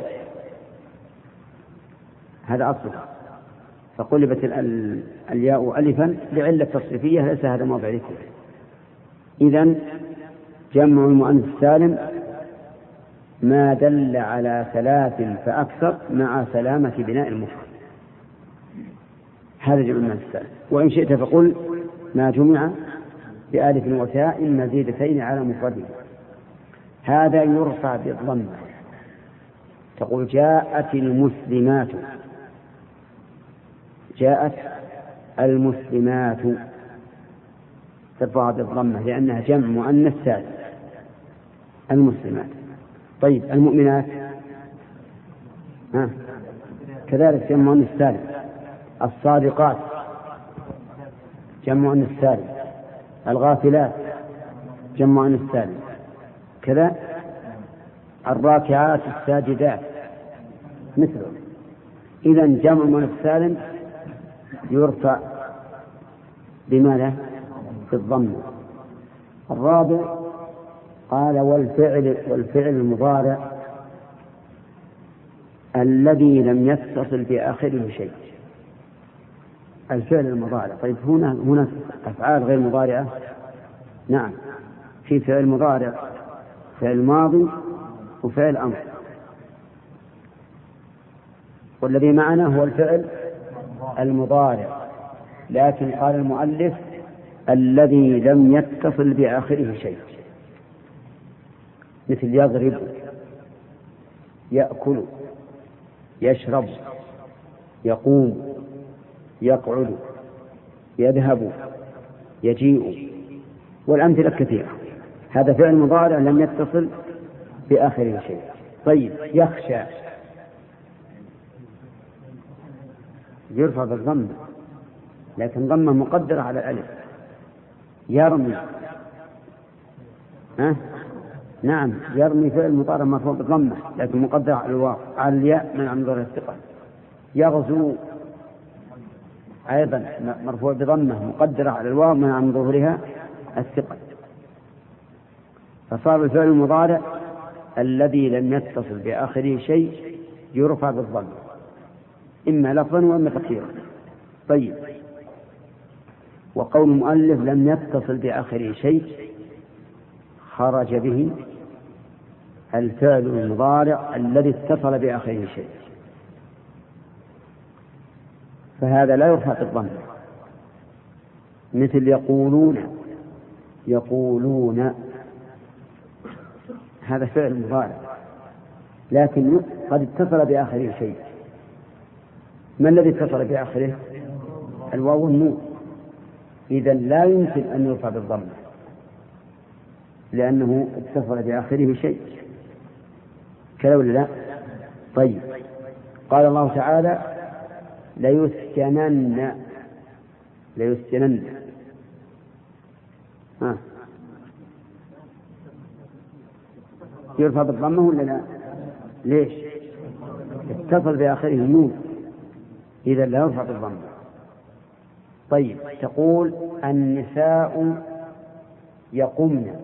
هذا أصلها، فقلبت الياء ألفا لعلة تصريفية، ليس هذا موضع ذكره. إذن جمع المؤنث السالم ما دل على ثلاث فأكثر مع سلامة بناء المفرد. هذا جمع المؤنث السالم. وإن شئت فقل ما جمع بألف وتاء مزيدتين على مفرده. هذا يرفع بالضمة. تقول جاءت المسلمات، جاءت المسلمات، ترفع بالضمة لأنها جمع مؤنث سالم المسلمات. طيب المؤمنات كذلك جمع مؤنث سالم. الصادقات جمع مؤنث سالم. الغافلات جمع مؤنث سالم كذا. الراكعات الساجدات مثله. إذن جمع مؤنث سالم يرفع بماذا؟ في الضم. الرابع قال والفعل المضارع الذي لم يتصل بآخره شيء. الفعل المضارع. طيب هنا أفعال غير مضارعة. نعم، في فعل مضارع، فعل ماضي وفعل أمر. والذي معنا هو الفعل المضارع، لكن قال المؤلف الذي لم يتصل بآخره شيء، مثل يضرب، يأكل، يشرب، يقوم، يقعد، يذهب، يجيء، والأمثلة كثيرة. هذا فعل مضارع لم يتصل بآخره شيء. طيب يخشى يرفع بالضمة، لكن ضمة مقدرة على الألف. يرمي نعم، يرمي فعل مضارع مرفوع بالضمة لكن مقدرة على الواو على الياء من عن ظهر الثقل. يغزو أيضا مرفوع بضمة مقدرة على الواو من عن ظهورها الثقل. فصار الفعل المضارع الذي لم يتصل بآخره شيء يرفع بالضمة إما لفظا وإما تقديرا. طيب وقول المؤلف لم يتصل بآخره شيء خرج به الفعل المضارع الذي اتصل بآخره شيء، فهذا لا يرفع بالضمة. مثل يقولون هذا فعل مضارع لكن قد اتصل بآخره شيء. ما الذي اتصل بآخره؟ الواو والنون. إذن لا يمكن أن يرفع بالضمة لأنه اتصل بآخره شيء. كلا ولا لا؟ طيب قال الله تعالى ليسكنن يرفع بالضمة ولا لا؟ ليش؟ اتصل بآخره النون، إذا لا يرفع بالضمة. طيب تقول النساء يقمن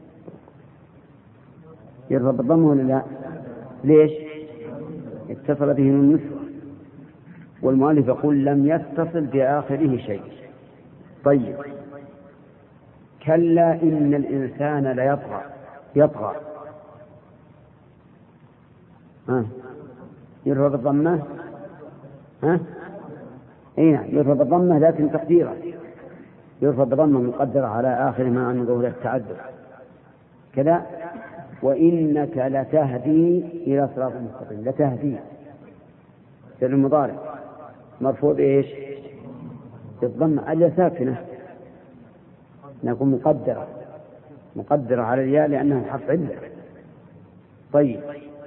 يرفع بالضمة ولا لا؟ ليش؟ اتصل به النسوة، والمؤلف يقول لم يتصل بآخره شيء. طيب كلا إن الإنسان يطغى يرفع بالضمة يرفع بالضمة لكن تقديرا يرفع بالضمة مقدرة على آخر ما عن ظهور التعدد كذا. وإنك لتهدي إلى صراط مستقيم. لتهدي فعل المضارع مرفوع بإيش؟ بالضمة الياء ساكنة نكون مقدرة على الياء لأنها حرف علة. طيب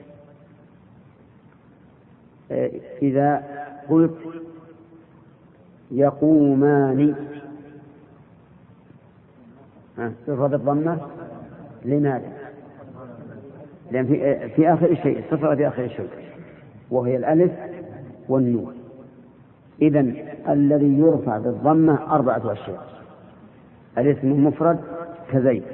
إذا قلت يقومان يرفع بالضمة لماذا؟ لأن في آخر شيء اتصل في آخر شيء وهي الألف والنون. إذن الذي يرفع بالضمة 4 أشياء: الاسم المفرد كزيد،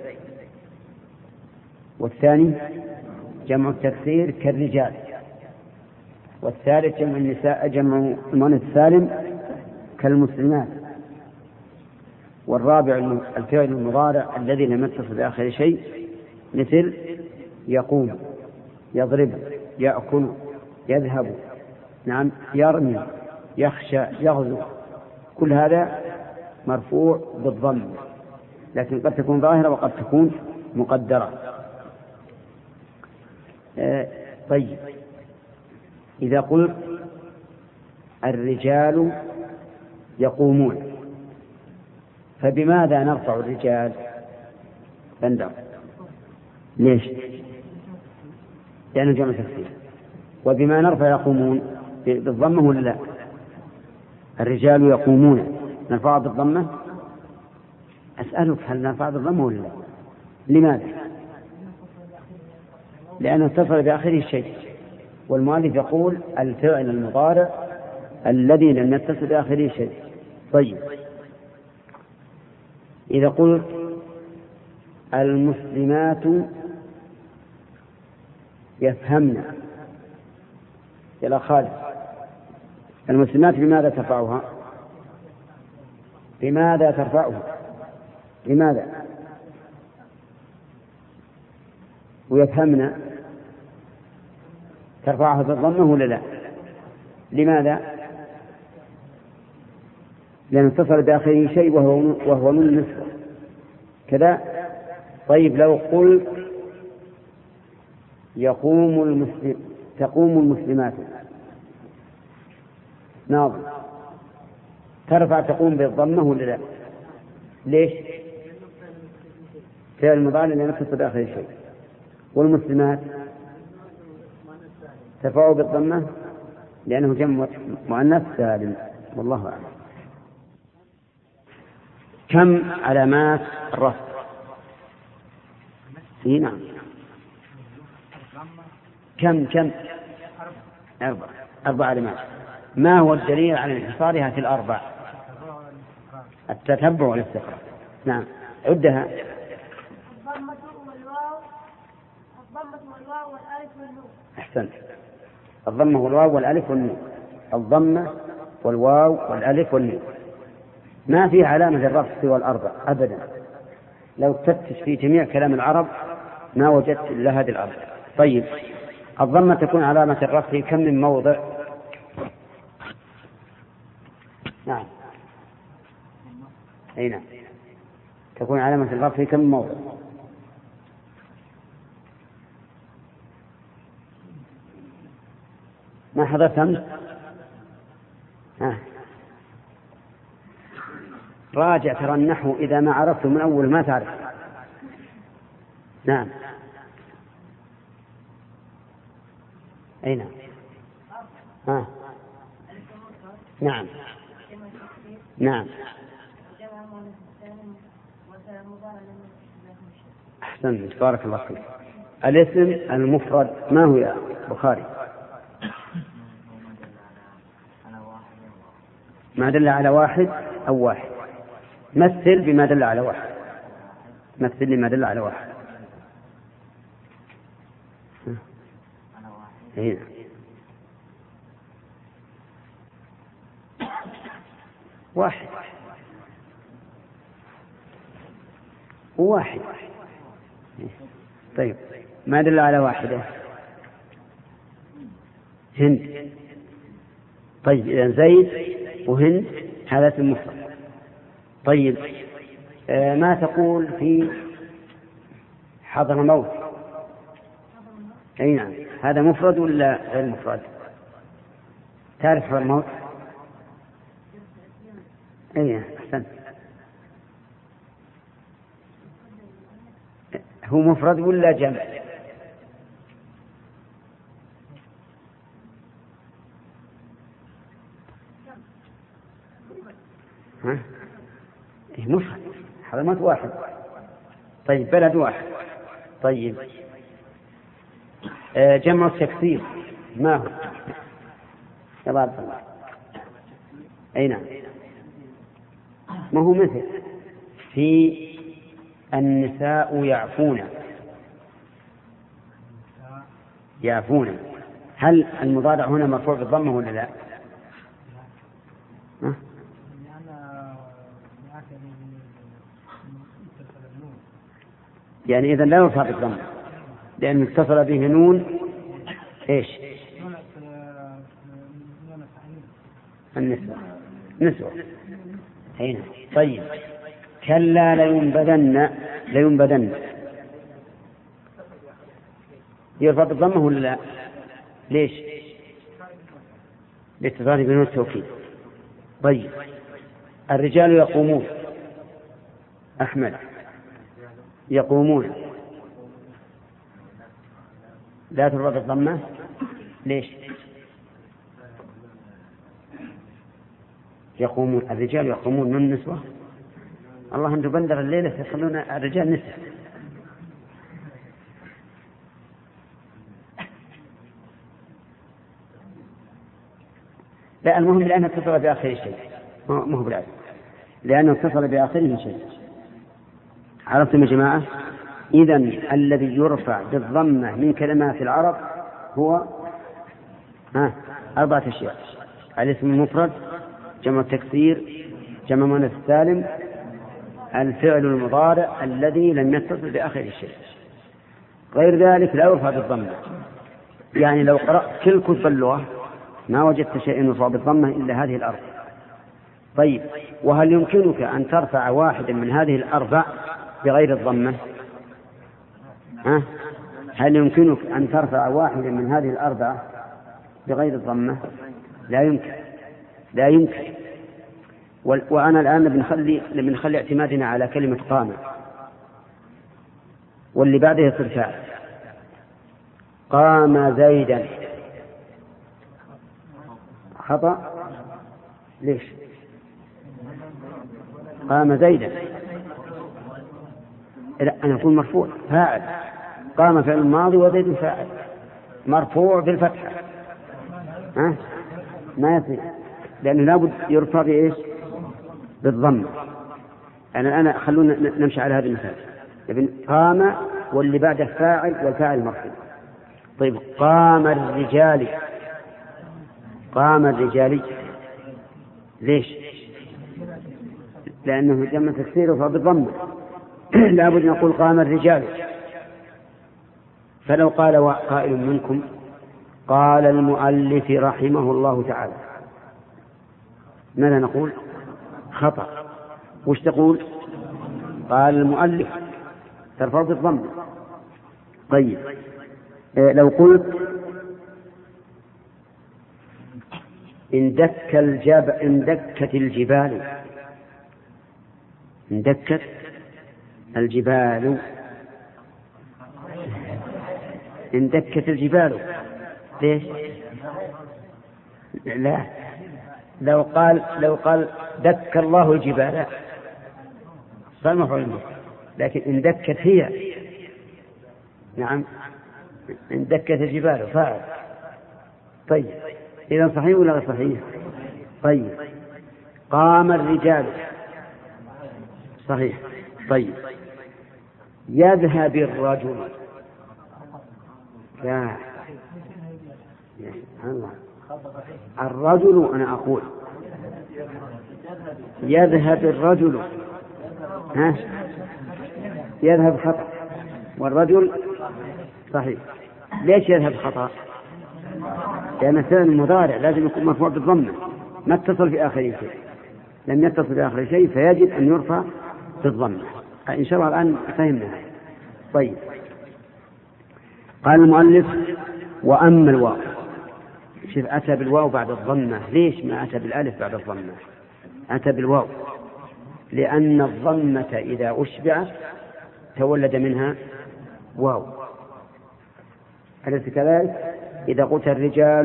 والثاني جمع التكسير كالرجال، والثالث جمع النساء جمع المؤنث السالم كالمسلمات، والرابع الفعل المضارع الذي لم يتصل بآخر شيء مثل يقوم. يضرب، يأكل، يذهب، نعم، يرمي، يخشى، يغزو، كل هذا مرفوع بالضم، لكن قد تكون ظاهرة وقد تكون مقدرة. طيب، إذا قلت الرجال يقومون، فبماذا نرفع الرجال؟ بندر، ليش؟ لأنه جمع تكسير. وبما نرفع يقومون بالضمة ولا لا؟ الرجال يقومون نرفع بالضمة. أسألك هل نرفع بالضمة ولا لا؟ لماذا؟ لأنه اتصل بآخره شيء، والمؤلف يقول الفعل المضارع الذي لم يتصل بآخره شيء. طيب، إذا قلت المسلمات يفهمن، يا خالد، المسلمات بماذا ترفعها؟ بماذا ترفعها؟ لماذا؟ ويفهمن ترفعها بالضمة ولا لا؟ لماذا؟ لأن اتصل بآخره شيء وهو نون النسوة كذا. طيب، لو قلت تقوم المسلمات، ناظر، ترفع تقوم بالضمة ولا لا؟ ليش؟ فعل المضارع لأن اتصل بآخره شيء. والمسلمات ترفع بالضمة لأنه جمع مؤنث سالم. والله أعلم. كم علامات الرفع؟ نعم، كم 4 علامات. ما هو الدليل على انحصارها في ال4؟ التتبع والاستقراء. نعم، عدها. الضمة والواو والألف والنون. أحسنت، الضمة والواو والألف والنون. الضمة والواو والألف والنون ما في علامة الرفع سوى ال4 أبدا. لو تفتش في جميع كلام العرب ما وجدت إلا هذه ال4. طيب، الضمة تكون علامة الرفع كم من موضع؟ نعم، أي نعم، تكون علامة الرفع كم من موضع؟ ما حضرت أمس؟ راجع، ترى النحو إذا ما عرفته من أول ما تعرف. نعم، أي نعم. نعم نعم، أحسن، بارك الله فيك. الاسم المفرد ما هو يا بخاري؟ ما دل على واحد أو واحد. مثل بما دل على واحد، مثل لما دل على واحد. هنا واحد وواحد. طيب، ما دل على واحدة؟ هند. طيب، إذن زيد وهند هذا اسم مفرد. طيب، ما تقول في حضرموت؟ أي نعم، هذا مفرد ولا غير مفرد؟ تعرف حضرموت؟ أي أحسن، هو مفرد ولا جمع؟ مفرد، حضرموت واحد. طيب، بلد واحد. طيب، جمع التكسير ما هو؟ يا بعض الله. أي نعم، ما هو مثل في النساء يعفون. هل المضارع هنا مرفوع بالضمة ولا لا؟ يعني إذن لا يرفع بالضمة لأنه اتصل به نون إيش؟ النسوة. نسوة. هنا. طيب. كلا لينبذن يرفع بالضمة ولا لا؟ ليش؟ لاتصال بنون التوكيد. طيب. الرجال يقومون. أحمد. يقومون لا ترفع بالضمة. ليش؟ يقومون. الرجال يقومون من النسوة. الله أنتم بندر الليلة يخلون الرجال نساء. لا، المهم لأنه اتصل بآخر شيء، مو بالعكس، لأنه اتصل بآخره شيء. عرفتم يا جماعة؟ إذن الذي يرفع بالضمة من كلمات العرب هو 4 أشياء: الاسم المفرد، جمع التكسير، جمع مؤنث السالم، الفعل المضارع الذي لم يتصل بآخر شيء. غير ذلك لا يرفع بالضمة. يعني لو قرأت كل كتب اللغة ما وجدت شيء يرفع بالضمة إلا هذه الأربع. طيب، وهل يمكنك أن ترفع واحدا من هذه الأربع بغير الضمة؟ هل يمكنك أن ترفع واحدا من هذه الأربع بغير الضمة؟ لا يمكن، لا يمكن. وأنا الآن بنخلي اعتمادنا على كلمة قام، واللي بعده يصير فاعل. قام زيدا. خطأ. ليش؟ قام زيدا. لا، أنا أقول مرفوع فاعل. قام فعل ماضي وزيد فاعل مرفوع بالفتحة. ما يصير، لأنه لابد يرفع بإيش؟ بالضم. أنا خلونا نمشي على هذا المثال. قام واللي بعده فاعل والفاعل مرفوع. طيب، قام الرجال. قام الرجال. ليش؟ لأنه جمع تكسيره فبالضم. لابد نقول قام الرجال. فلو قال قائل منكم قال المؤلف رحمه الله تعالى، ماذا نقول؟ خطأ. وش تقول؟ قال المؤلف، ترفع بالضم. طيب، لو قلت اندكت الجبال. اندكت الجبال. اندكت الجبال. ليش؟ لا، لو قال دك الله الجبال صار مفعول به، لكن اندكت هي. نعم، اندكت الجبال فاعل. طيب، إذا صحيح ولا غير صحيح؟ طيب، قام الرجال. صحيح. طيب، يذهب الرجل. لا، الله، الرجل. أنا أقول يذهب الرجل. يذهب خطأ، والرجل صحيح. ليش يذهب خطأ؟ لأن الفعل المضارع لازم يكون مرفوع بالضمة، ما اتصل في آخر شيء. لم يتصل في آخر شيء فيجب أن يرفع بالضمة. إن شاء الله الآن فهمنا. طيب، قال المؤلف وأما الواو. شوف، أتى بالواو بعد الضمة. ليش ما أتى بالألف بعد الضمة؟ أتى بالواو لأن الضمة إذا أشبعت تولد منها واو. أليس كذلك؟ إذا قلت الرجال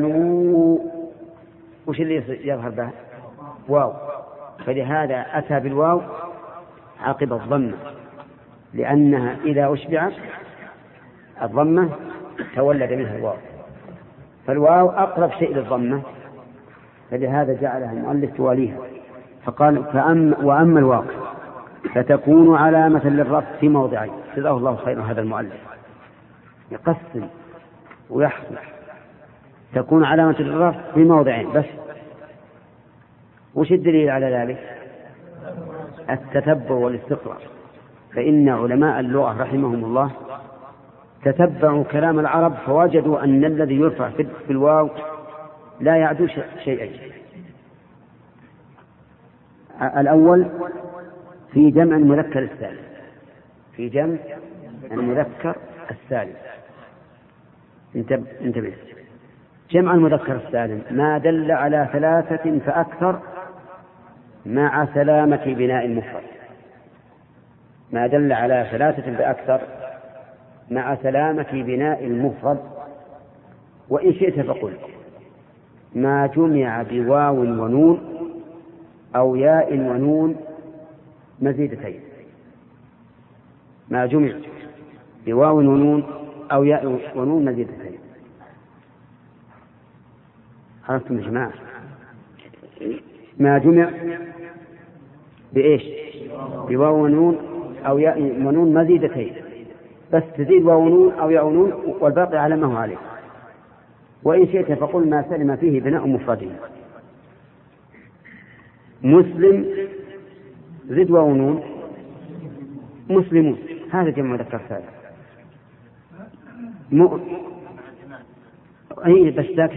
وش اللي يظهر به؟ واو. فلهذا أتى بالواو عقب الضمة، لأنها إذا أشبعت الضمة تولد منها الواو، فالواو أقرب شيء للضمة، فلهذا جعلها المؤلف تواليها. فقال وأما الواو فتكون علامة للرفع في موضعين. جزاه الله خيرا هذا المؤلف، يقسم ويحصل. تكون علامة للرفع في موضعين بس. وش الدليل على ذلك؟ التتبع والاستقراء. فإن علماء اللغة رحمهم الله تتبعوا كلام العرب فوجدوا أن الذي يرفع في الواو لا يعدو شيئين. الأول في جمع المذكر السالم، في جمع المذكر السالم. انتبه، جمع المذكر السالم ما دل على 3 فأكثر مع سلامة بناء المفرد، ما دل على 3 فأكثر مع سلامة بناء المفرد. وإن شئت فقل ما جمع بواو ونون أو ياء ونون مزيدتين، ما جمع بواو ونون أو ياء ونون مزيدتين. عرفتم يا جماعة؟ ما جمع بإيش؟ بواو ونون أو ياء ونون مزيدتين، بس تزيد واو ونون أو ياء ونون والباقي على ما هو عليه. وإن شئت فقل ما سلم فيه بناء مفرده. مسلم زد واو ونون مسلمون، هذا جمع مذكر سالم. أي بس ذاك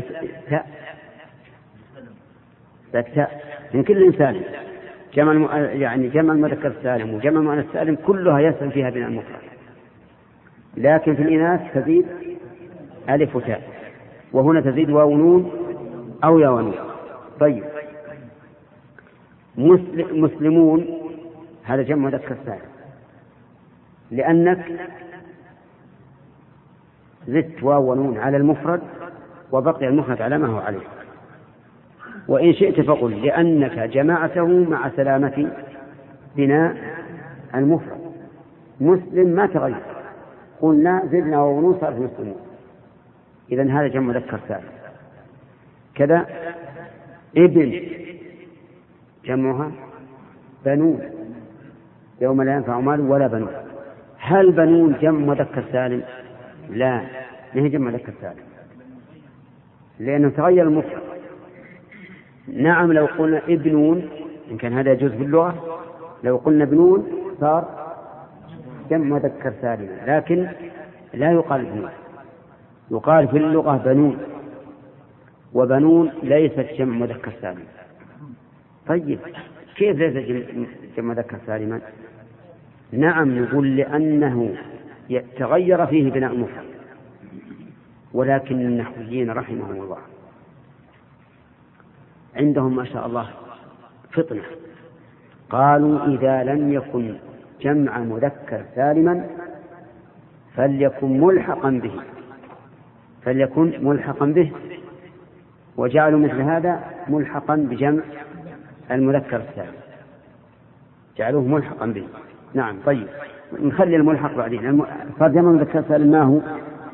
تاء من كل إنسان. يعني جمع المذكر السالم وجمع المؤنث السالم كلها يسلم فيها بناء المفرد، لكن في الإناث تزيد ألف وتاء، وهنا تزيد واو ونون أو ياء ونون. طيب، مسلمون هذا جمع مذكر سالم، لأنك زدت واو ونون على المفرد وبقي المفرد على ما هو عليه. وإن شئت فقل لأنك جمعته مع سلامة بناء المفرد. مسلم ما تغير، قلنا زدنا واو ونون صارت مسلمون، إذن هذا جمع مذكر سالم. كذا ابن جمعها بنون يوم لا ينفع مال ولا بنون. هل بنون جمع مذكر سالم؟ لا، ما هي جمع مذكر سالم لأنه تغير المفرد. نعم، لو قلنا ابنون إن كان هذا يجوز في اللغة، لو قلنا بنون صار جمع مذكر سالم، لكن لا يقال بنون، يقال في اللغة بنون، وبنون ليست جمع مذكر سالم. طيب، كيف ليس جمع مذكر سالما؟ نعم، نقول لأنه تغير فيه بناء المفرد، ولكن النحويين رحمهم الله عندهم ما شاء الله فطنة، قالوا إذا لم يكن جمع مذكر سالما فليكن ملحقا به، وجعلوا مثل هذا ملحقا بجمع المذكر السالم، جعلوه ملحقا به. نعم. طيب، نخلي الملحق بعدين. صار جمع المذكر السالم ما هو؟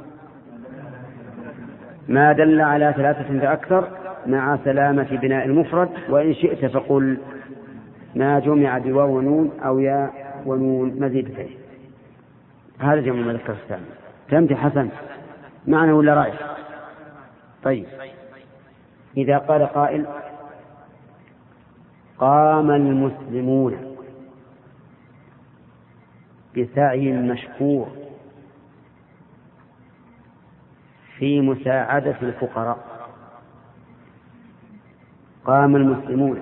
ما دل على 3 فأكثر مع سلامة بناء المفرد. وإن شئت فقل ما جمع بواو ونون أو ياء ونون مزيدتين، هذا جمع المذكر السالم. فهمت حسن معنى ولا رأي؟ طيب، إذا قال قائل قام المسلمون بسعي مشكور في مساعدة الفقراء. قام المسلمون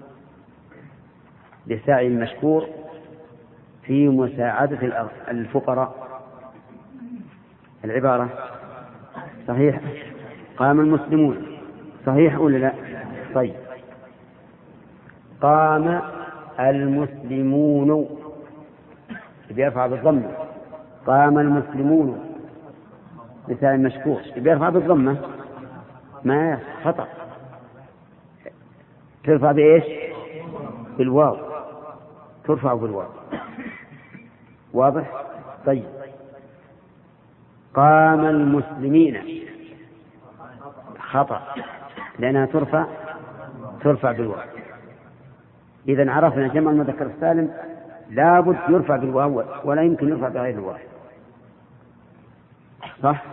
بسعي مشكور في مساعدة الفقراء. العبارة صحيح، قام المسلمون صحيح ولا لا؟ طيب، قام المسلمون بيرفع بالضمة، قام المسلمون بسعي مشكور بيرفع بالضمة، ما خطأ، ترفع بإيش؟ بالواو، ترفع بالواو. واضح؟ طيب، قام المسلمين خطأ، لأنها ترفع بالواو. إذن عرفنا جمع المذكر السالم لابد يرفع بالواو ولا يمكن يرفع بغير الواو، صح؟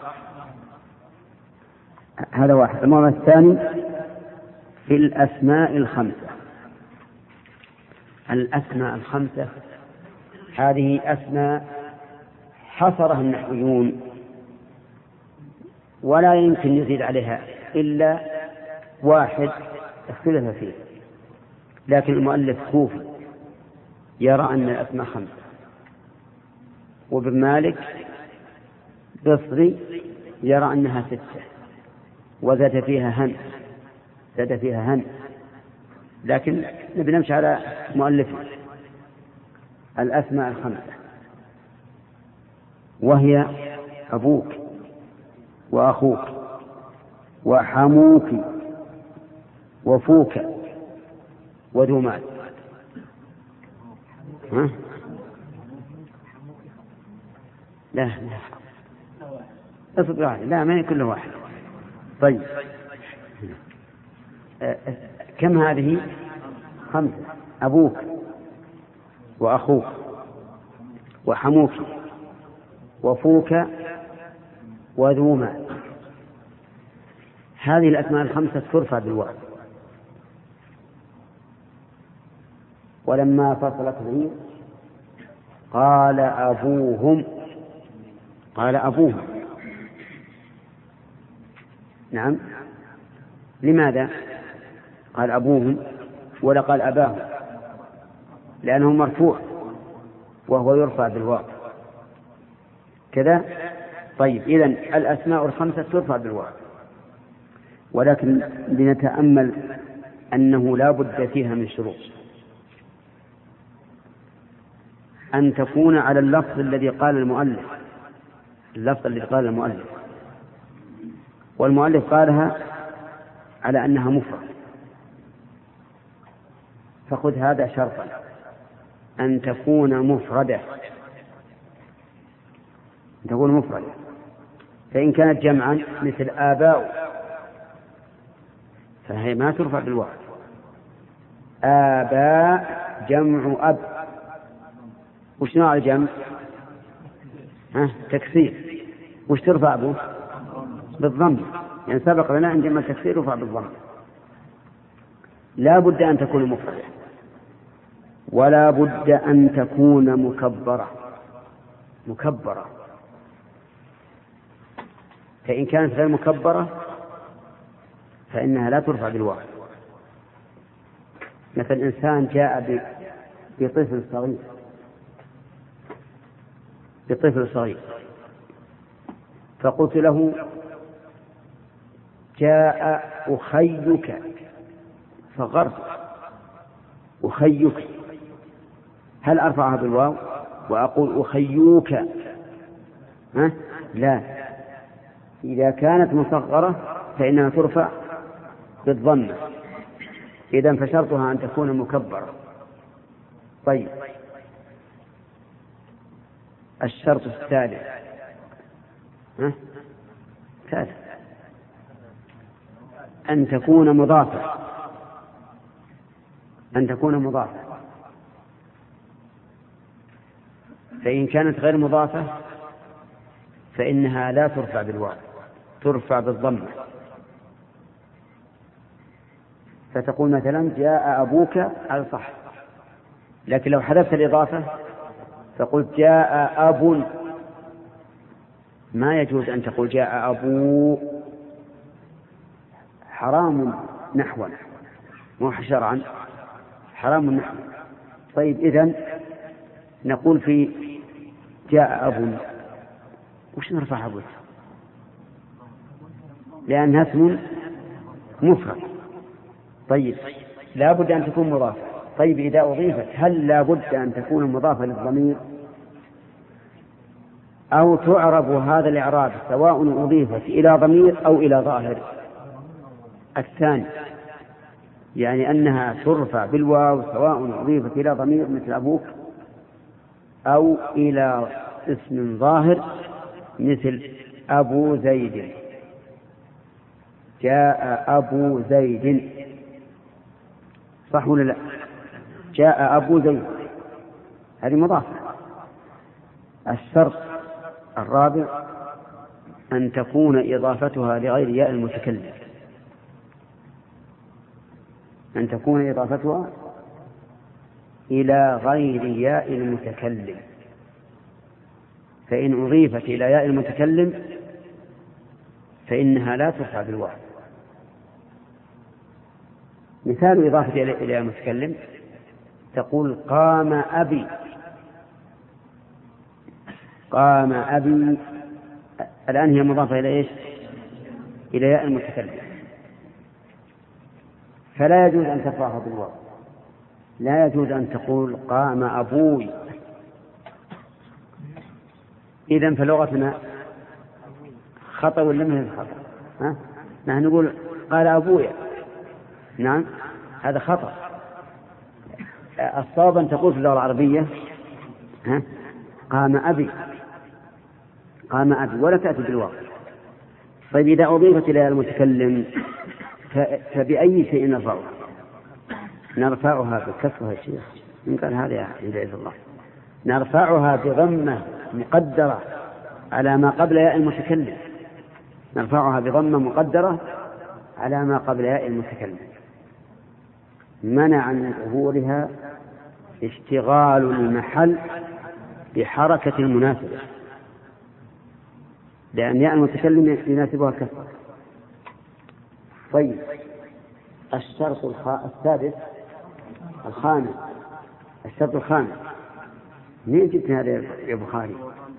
هذا واحد. المرة الثاني في الأسماء الخمسة. الأسماء الخمسة هذه أسماء حصرها النحويون ولا يمكن يزيد عليها إلا واحد اختلف فيه، لكن المؤلف كوفي يرى أن الأسماء 5، وابن مالك بصري يرى أنها 6، وزاد فيها هن، لكن نبي نمشي على مؤلفه. الأسماء 5 وهي أبوك وأخوك وحموك وفوك وذو مال. ها؟ لا اصبر، لا ما هي كل واحد. طيب كم هذه؟ 5: أبوك وأخوك وحموك وفوك وذو مال. هذه الأسماء 5 ترفع بالواو، ولما فصلت به قال أبوهم. نعم، لماذا قال أبوهم ولا قال أباهم؟ لأنه مرفوع وهو يرفع بالواو كذا. طيب إذن الأسماء 5 ترفع بالواو، ولكن لنتأمل أنه لا بد فيها من شروط: أن تكون على اللفظ الذي قال المؤلف، والمؤلف قالها على أنها مفرد، فخذ هذا شرطا: أن تكون مفردة. فإن كانت جمعا مثل آباء فهي ما ترفع بالواو. آباء جمع أب، وش نوع الجمع؟ تكسير. وش ترفع به؟ بالضم، يعني سبق لنا أن جمع التكسير يرفع بالضم. لا بد أن تكون مفردة، ولا بد أن تكون مكبرة. فإن كانت غير مكبرة فإنها لا ترفع بالواو. مثل إنسان جاء بطفل صغير فقلت له: جاء أخيك، فغرت أخيك، هل أرفعها بالواو وأقول أخيوك؟ لا، إذا كانت مصغرة فإنها ترفع بالضمة. إذن فشرطها أن تكون مكبرة. طيب الشرط الثالث أن تكون مضافة. فإن كانت غير مضافة فإنها لا ترفع بالواو، ترفع بالضمة. فتقول مثلا: جاء أبوك، على صح. لكن لو حذفت الإضافة فقلت: جاء أب، ما يجوز أن تقول جاء أبو، حرام نحوا، مو شرعا، حرام نحوا. طيب إذن نقول في جاء أب وش نرفع أبو؟ لأنها اسم مفرد. طيب لا بد أن تكون مضافة. طيب إذا أضيفت هل لا بد أن تكون مضافة للضمير أو تعرب هذا الإعراب سواء أضيفت إلى ضمير أو إلى ظاهر؟ الثاني، يعني أنها ترفع بالواو سواء أضيفت إلى ضمير مثل أبوك أو إلى اسم ظاهر مثل أبو زيد. جاء أبو زيد، صح ولا لا؟ جاء أبو زيد، هذه مضافة. الشرط الرابع أن تكون إضافتها لغير ياء المتكلم، أن تكون إضافتها إلى غير ياء المتكلم. فإن أضيفت إلى ياء المتكلم فإنها لا ترفع بالواو. مثال إضافة إلى المتكلم تقول قام أبي. قام أبي الآن هي مضافة إلى إيش؟ إلى ياء المتكلم، فلا يجوز أن ترفعها بالواو. لا يجوز أن تقول قام أبوي. إذن فلغتنا خطأ ولا من خطأ؟ نحن نقول قال أبويا، نعم هذا خطأ. الصواب أن تقول في اللغة العربية قام أبي، قام أبي، ولا تأتي بالواو. طيب إذا أضيفت إلى المتكلم فبأي شيء نرفعها؟ نرفعها بكسرها يا شيخ، إن قال هذا يا عز الله. نرفعها بضمة مقدرة على ما قبل ياء المتكلم. نرفعها بضمة مقدرة على ما قبل ياء المتكلم. منع من ظهورها اشتغال المحل بحركة المناسبة، لأن ياء المتكلم يناسبها الكسر. طيب الشرط السادس الخامس، الشرط الخامس مين جبت هذا يا بخاري؟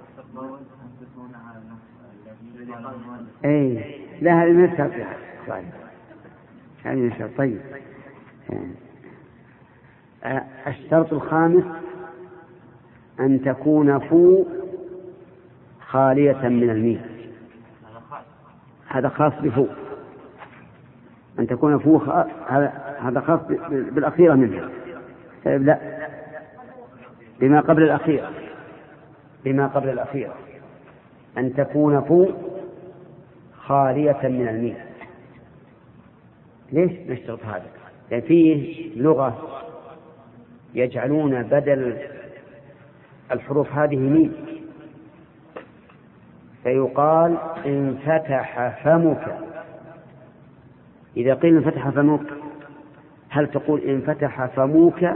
اي لا هذا من الشرط. هذا من الشرط. طيب الشرط الخامس أن تكون فو خالية من الميم. هذا خاص بفو، أن تكون فو هذا خاص بالأخيرة منها. طيب لا، بما قبل الأخيرة، بما قبل الأخيرة أن تكون فو خالية من الميم. ليش نشترط هذا؟ لأن فيه لغة يجعلون بدل الحروف هذه ميم، فيقال انفتح فمك. إذا قيل انفتح فمك هل تقول انفتح فموك؟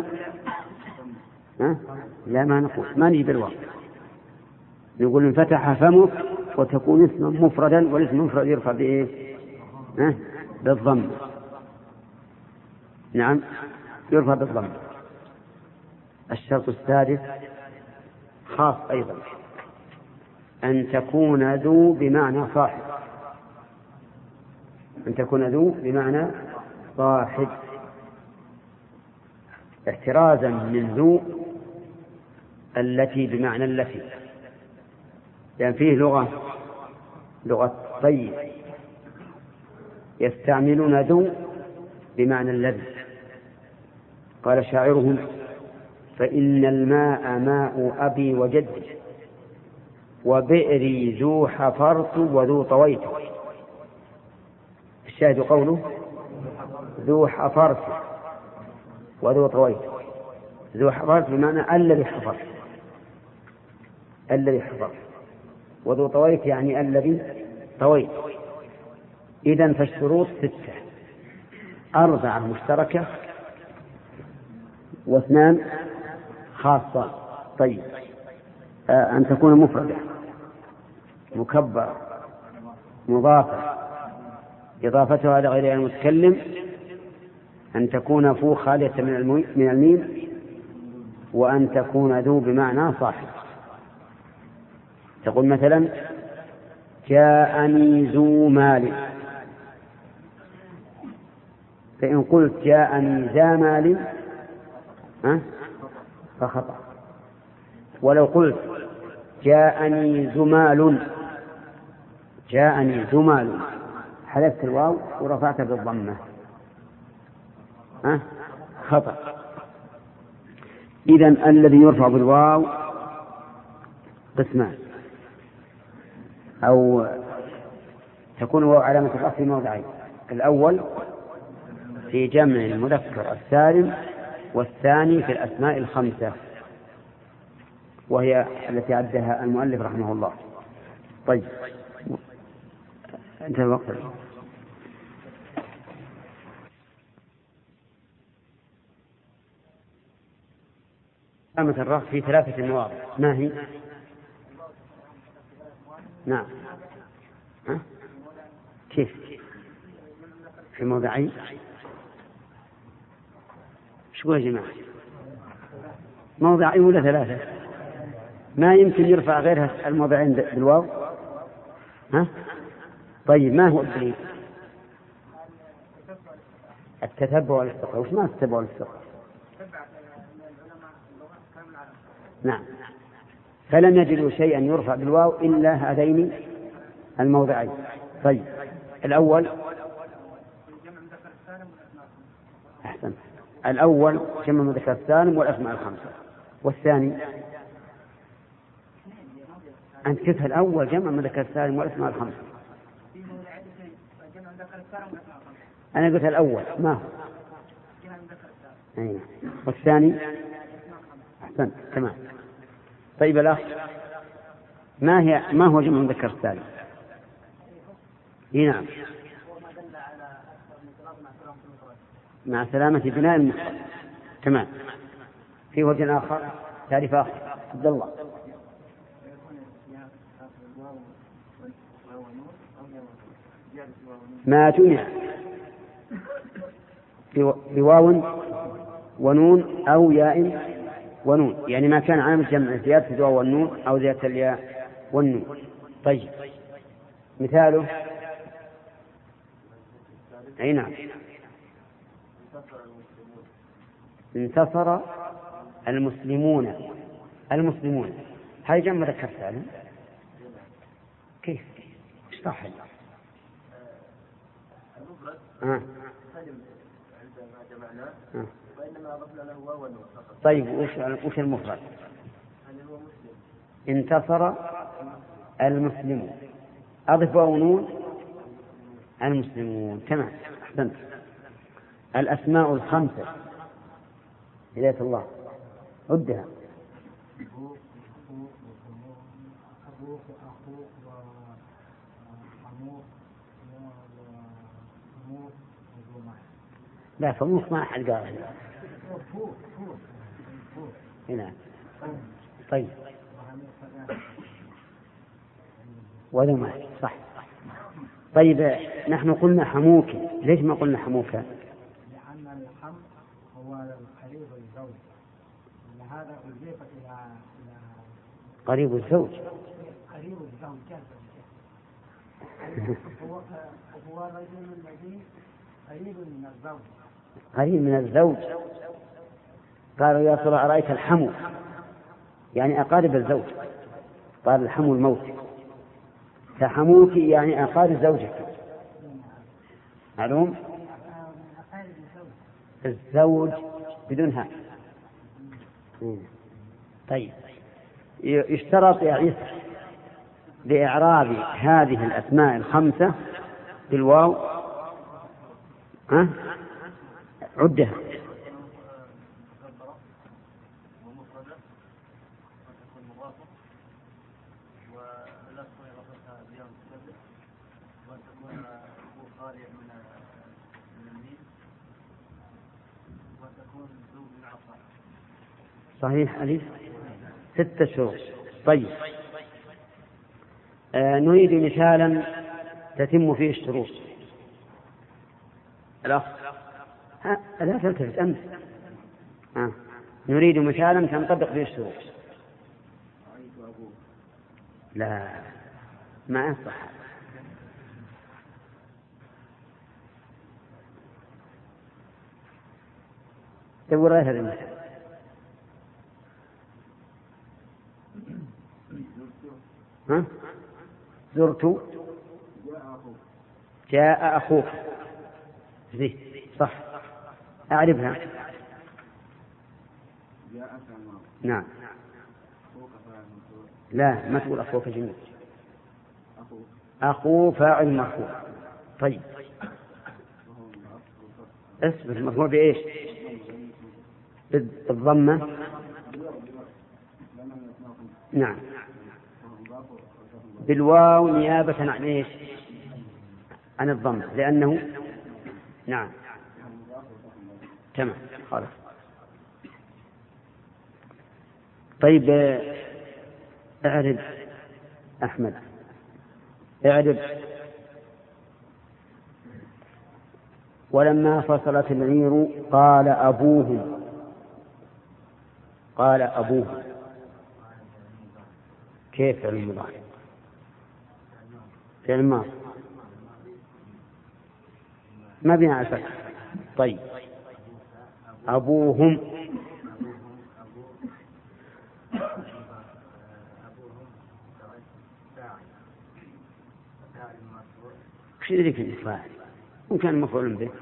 لا، ما نقول، ما نجيب الواو، نقول انفتح فمك وتكون اسما مفردا، والاسم المفرد يرفع بإيه؟ بالضم. نعم يرفع بالضم. الشرط السادس خاص أيضا، أن تكون ذو بمعنى صاحب. أن تكون ذو بمعنى صاحب، احترازا من ذو التي بمعنى التي، لأن فيه لغة طيب يستعملون ذو بمعنى الذي. قال شاعرهم فإن الماء ماء أبي وجدي وبئري ذو حفرت وذو طويت. الشاهد قوله ذو حفرت وذو طويت. ذو حفرت بمعنى الذي حفرت، الذي حفرت، وذو طويت يعني الذي طويت. إذن فالشروط 6، 4 مشتركة و2 خاصة. طيب أن تكون مفردة مكبرة مضافة إضافتها لغير المتكلم، أن تكون فو خالية من الميم، وأن تكون ذو بمعنى صاحب. تقول مثلا جاءني ذو مال، فإن قلت جاءني ذا مال فخطأ. ولو قلت جاءني زمال، جاءني زمال، حذفت الواو ورفعت بالضمة، خطأ. إذن الذي يرفع بالواو قسمان، أو تكون واو علامة الرفع في موضعين: الأول في جمع المذكر السالم، والثاني في الأسماء الخمسة، وهي التي عدها المؤلف رحمه الله. طيب انتهى الوقت. علامة الرفع في 3 مواضع، ما هي؟ نعم كيف في موضعين؟ شو يا جماعة؟ موضعين ولا ثلاثة؟ ما يمكن يرفع غيرها الموضعين بالواو؟ ها؟ طيب ما هو الدليل؟ التتبع والاستقراء. وش ما التتبع والاستقراء؟ نعم. فلم يجدوا شيئا يرفع بالواو إلا هذين الموضعين. طيب الأول أحسن. الأول جمع مذكر السالم والأسماء الخمسة. والثاني أنت قلت الأول جمع مذكر السالم والأسماء الخمسة. أنا قلت الأول ما هو؟ أين؟ والثاني أحسن تمام. طيب الأخ ما هو جمع مذكر السالم؟ نعم مع سلامة بناء المفرد. تمام. في وجه آخر تعريف آخر عبد الله. ما جمع بواو ونون أو ياء ونون، يعني ما كان عامل جمع زيادة الواو والنون أو زيادة الياء والنون. طيب مثاله أي نعم. انتصر المسلمون هاي جمع مذكر سالم. كيف اشرح لي. طيب وش المفرد؟ انتصر المسلمون أضف واو ونون المسلمون. تمام أحسنت. الأسماء الخمسة هداية الله عدها. لا فموك ما أحد قال هنا. طيب ولا ما صح. طيب نحن قلنا حموك، ليش ما قلنا حموك؟ لأن الحم هو القريب الزوج، لهذا أضيف إلى قريب الزوج. قريب الزوج هو الرجل الذي قريب من الزوج. قريب من الزوج. قالوا يا ترى أرأيت الحمو يعني أقارب الزوج. قال الحمو الموت. فحموك يعني أقارب زوجك. معلوم؟ الزوج بدونها. طيب يشترط يا عيسى لإعراب هذه الأسماء الخمسة بالواو عدها. صحيح أليس 6 شروط. طيب نريد مثالا تتم فيه الشروط. الأخ لا تلتفت أنت. نريد مثالا تنطبق فيه الشروط. لا ما أصح. تقول هذا المثال. زرت جاء أخوك زي صح أعرفها. نعم لا ما تقول أخوك جميل. أخو فاعل مرفوع. طيب اسم المرفوع بإيش؟ بالضمة. نعم بالواو نيابة عن إيش؟ عن الضمة لأنه نعم تمام خلاص. طيب اعرف أحمد اعرف ولما فصلت العير قال أبوهم. قال أبوهم كيف فعل المضارع؟ فعل ماضي ما بين على الفتح. طيب أبوهم وش يدريك انه فاعل؟ ممكن مفعول به.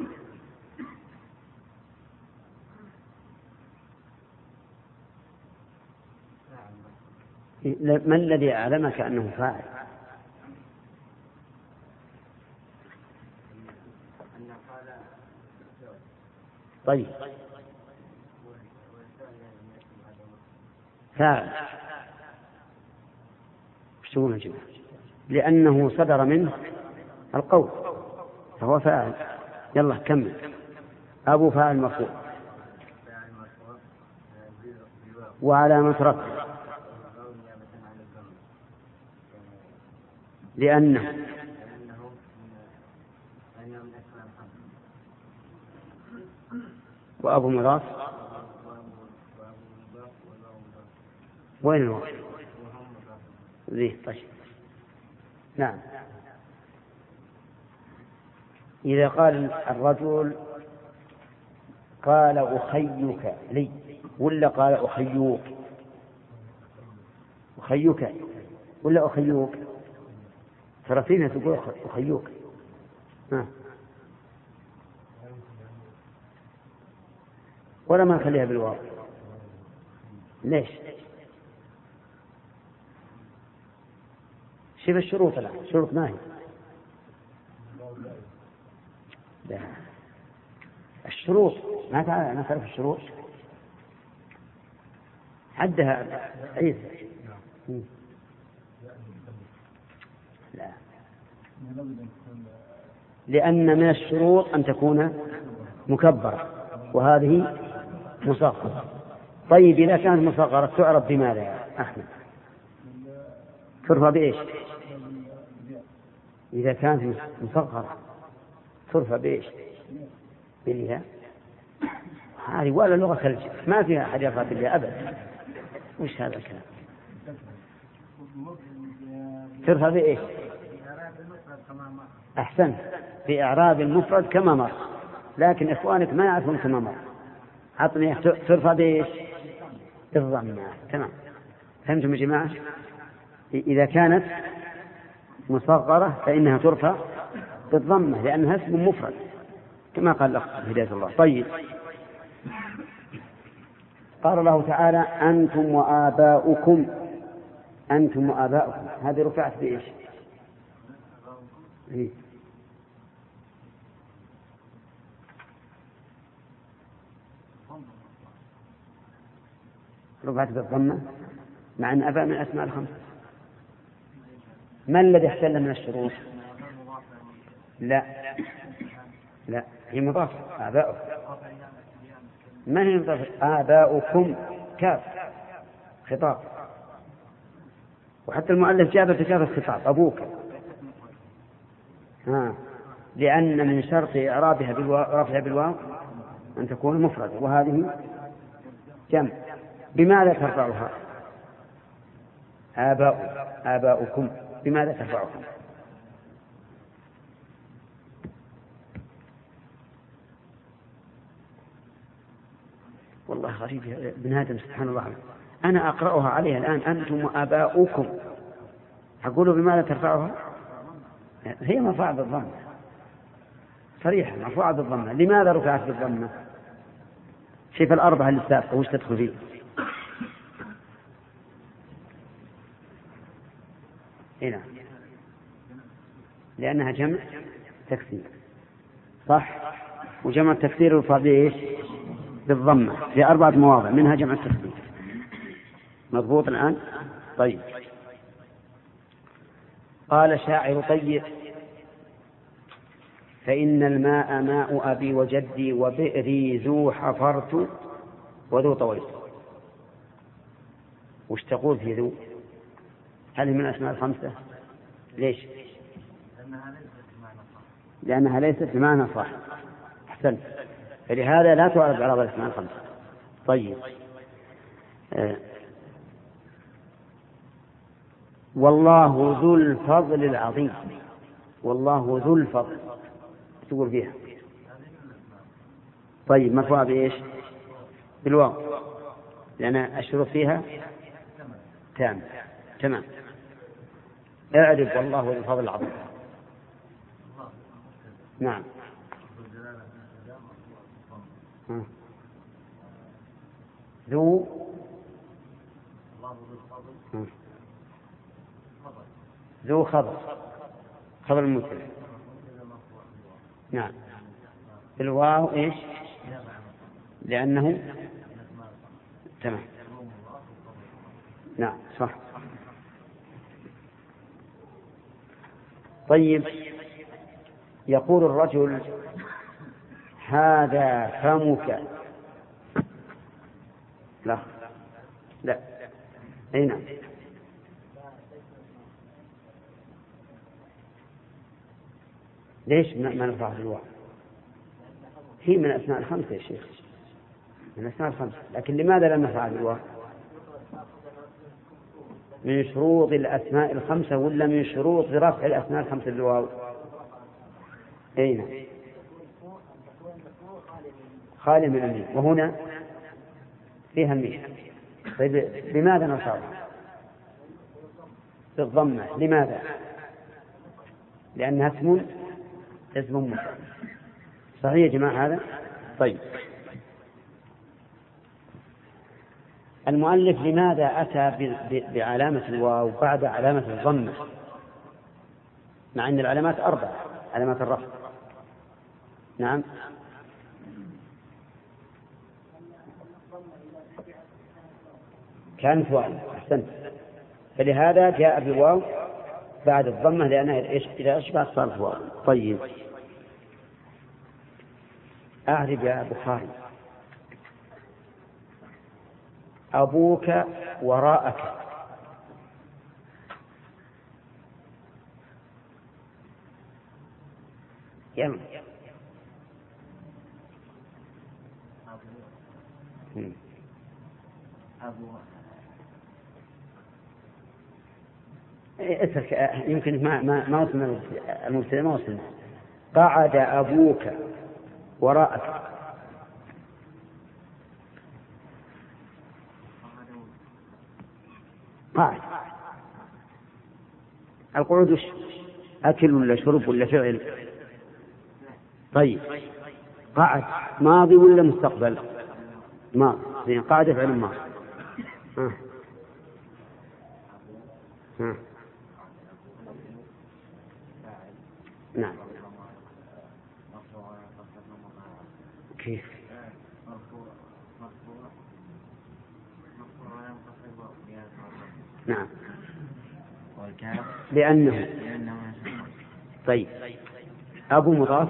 ما الذي أعلمك أنه فاعل؟ طيب فاعل وش تقول يا جماعة؟ لأنه صدر منه القول فهو فاعل. يلا كمل. أبو فاعل مرفوع وعلامة رفعه لأنه وأبو مضاف. وين الواو؟ ذي. طيب نعم. إذا قال الرجل قال أخيك لي ولا قال أخيوك؟ أخيك ولا أخيوك؟ ترى فينا تقول أخيوك. ولا ما نخليها بالواو؟ ليش؟ شوف الشروط الآن. شروط ما هي؟ لا. الشروط ما تعرف الشروط؟ حدها عيسى. لا، لأن من الشروط أن تكون مكبرة وهذه مصغرة. طيب إذا كانت مصغرة تعرف بماذا يا أحمد؟ ترفع بإيش؟ إذا كانت مصغرة ترفع بإيش؟ بالياء. هذه ولا لغة خليجية ما فيها أحد يرفع بالياء أبدا. وش هذا الكلام؟ ترفع بإيش؟ أحسن، في إعراب المفرد كما مر، لكن إخوانك ما يعرفون كما مر. عطني ترفع بإيش؟ بالضمة. تمام. فهمتم يا جماعة؟ إذا كانت مصغرة فإنها ترفع بالضمة لأنها اسم مفرد كما قال الأخ هداية الله. طيب قال الله تعالى أنتم وآباؤكم. أنتم وآباؤكم هذه رفعت بإيش؟ رفعت بالضمة مع أن أباء من الأسماء الخمسة. ما الذي احتل من الشروط؟ لا لا، هي مضافة. آباؤكم ما هي مضافة؟ آباؤكم كاف خطاب، وحتى المؤلف جاب كاف الخطاب أبوك. لأن من شرط إعرابها رفعها بالواو أن تكون مفردة وهذه جمع. بماذا ترفعها؟ آباؤكم بماذا ترفعها؟ والله غريب ابن آدم سبحان الله. أنا أقرأها عليها الآن أنتم وآباؤكم، أقول بماذا ترفعها؟ هي مرفوعة بالضمة صريحة، مرفوعة بالضمة. لماذا رفعت بالضمة؟ شوف الأربعة اللي السابقة وش تدخل فيه؟ هنا لأنها جمع تكسير صح، وجمع التكسير يرفع بإيش؟ بالضمة في 4 مواضع منها جمع التكسير. مضبوط الآن؟ طيب. قال شاعر طيب فإن الماء ماء أبي وجدي وبئري ذو حفرت وذو طويت. وش تقول في ذو؟ هل من الأسماء الخمسة؟ ليش؟ لأنها ليست بمعنى صح. أحسنت. فلهذا لا تعرض على الأسماء الخمسة. طيب. والله ذو الفضل العظيم. والله ذو الفضل تقول فيها. طيب مرفوعة بإيش؟ بالواو، لأن الشروط فيها تمام. اعرف والله ذو الفضل العظيم. نعم. ذو خبر المبتدأ. نعم. الواو ايش؟ لأنه تمام. نعم صح. طيب. يقول الرجل هذا فمك. لا أي نعم. ليش ما نفعل الواو؟ هي من أسماء الخمسة يا شيخ، من أسماء الخمسة، لكن لماذا لم نفعل الواو؟ من شروط الأسماء الخمسة ولا من شروط رفع الأسماء الخمسة بالواو؟ أي نعم. خالي من الميم، وهنا فيها الميم. طيب لماذا نصرها بالضمة؟ لماذا؟ لأنها اسم مفرد. صحيح يا جماعة هذا؟ طيب. المؤلف لماذا أتى بعلامة الواو بعد علامة الضمة، مع أن العلامات 4 علامات الرفع؟ نعم. كانت واو. أحسنت. فلهذا جاء بالواو بعد الضمة، لأنها إذا أشبهت صارت واو. طيب. أعرف يا بخاري أبوك وراءك. يلا. اترك، يمكن ما وصلنا المبتدأ، ما وصلنا. قعد أبوك وراءك. قاعد. القعود أكل ولا شرب ولا فعل؟ طيب. قاعد ماضي ولا مستقبل؟ ماضي. قاعد فعل ماضي. نعم. كيف؟ نعم. لأنه طيب. أبو مضاف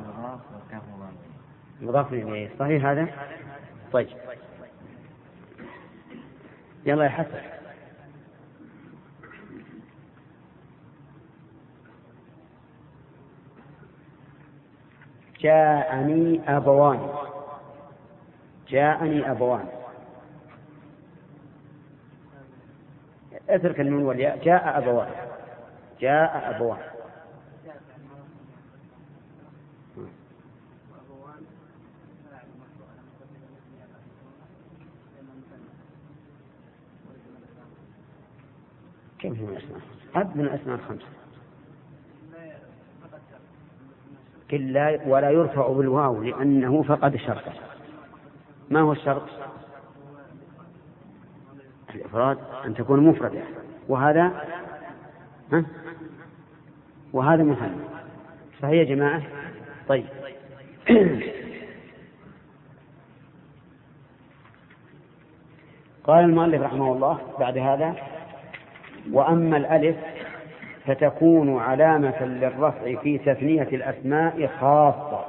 إليه. صحيح هذا؟ طيب. يلا يا حسن. جاءني أبوان. اترك النون والياء. جاء أبوان. كم هي الأسماء؟ عد من الأسماء الخمسة. كلا ولا يرفع بالواو لأنه فقد شرطه. ما هو الشرط؟ الإفراد، أن تكون مفردة، وهذا مثنى. صحيح يا جماعة؟ طيب. قال المؤلف رحمه الله بعد هذا: وأما الألف فتكون علامة للرفع في تثنية الأسماء خاصة.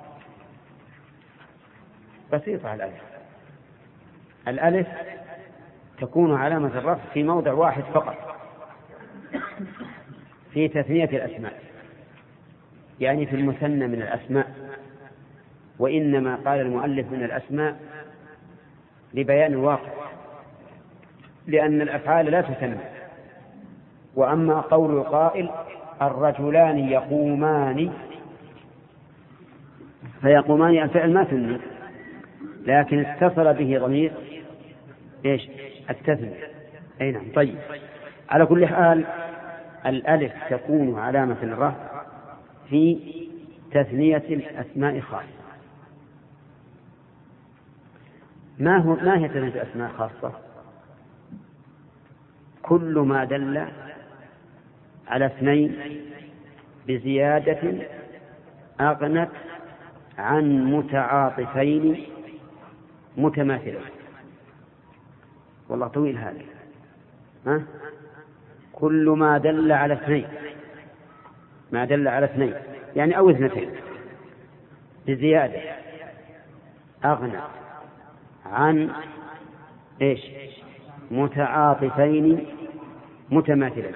بسيطة. الألف تكون علامة الرفع في موضع واحد فقط في تثنية الأسماء، يعني في المثنى من الأسماء. وإنما قال المؤلف من الأسماء لبيان الواقع، لأن الأفعال لا تثنى. وأما قول القائل الرجلان يقومان، فيقومان الفعل ما ثني، لكن اتصل به ضمير ايش؟ التثنية. أي نعم. طيب، على كل حال الألف تكون علامة الرفع في تثنية الأسماء خاصة. ما هي تثنية الأسماء خاصة؟ كل ما دل على اثنين بزيادة أغنت عن متعاطفين متماثلين. والله طويل هذا. كل ما دل على اثنين، ما دل على اثنين يعني أو اثنتين بزيادة أغنى عن إيش؟ متعاطفين متماثلين.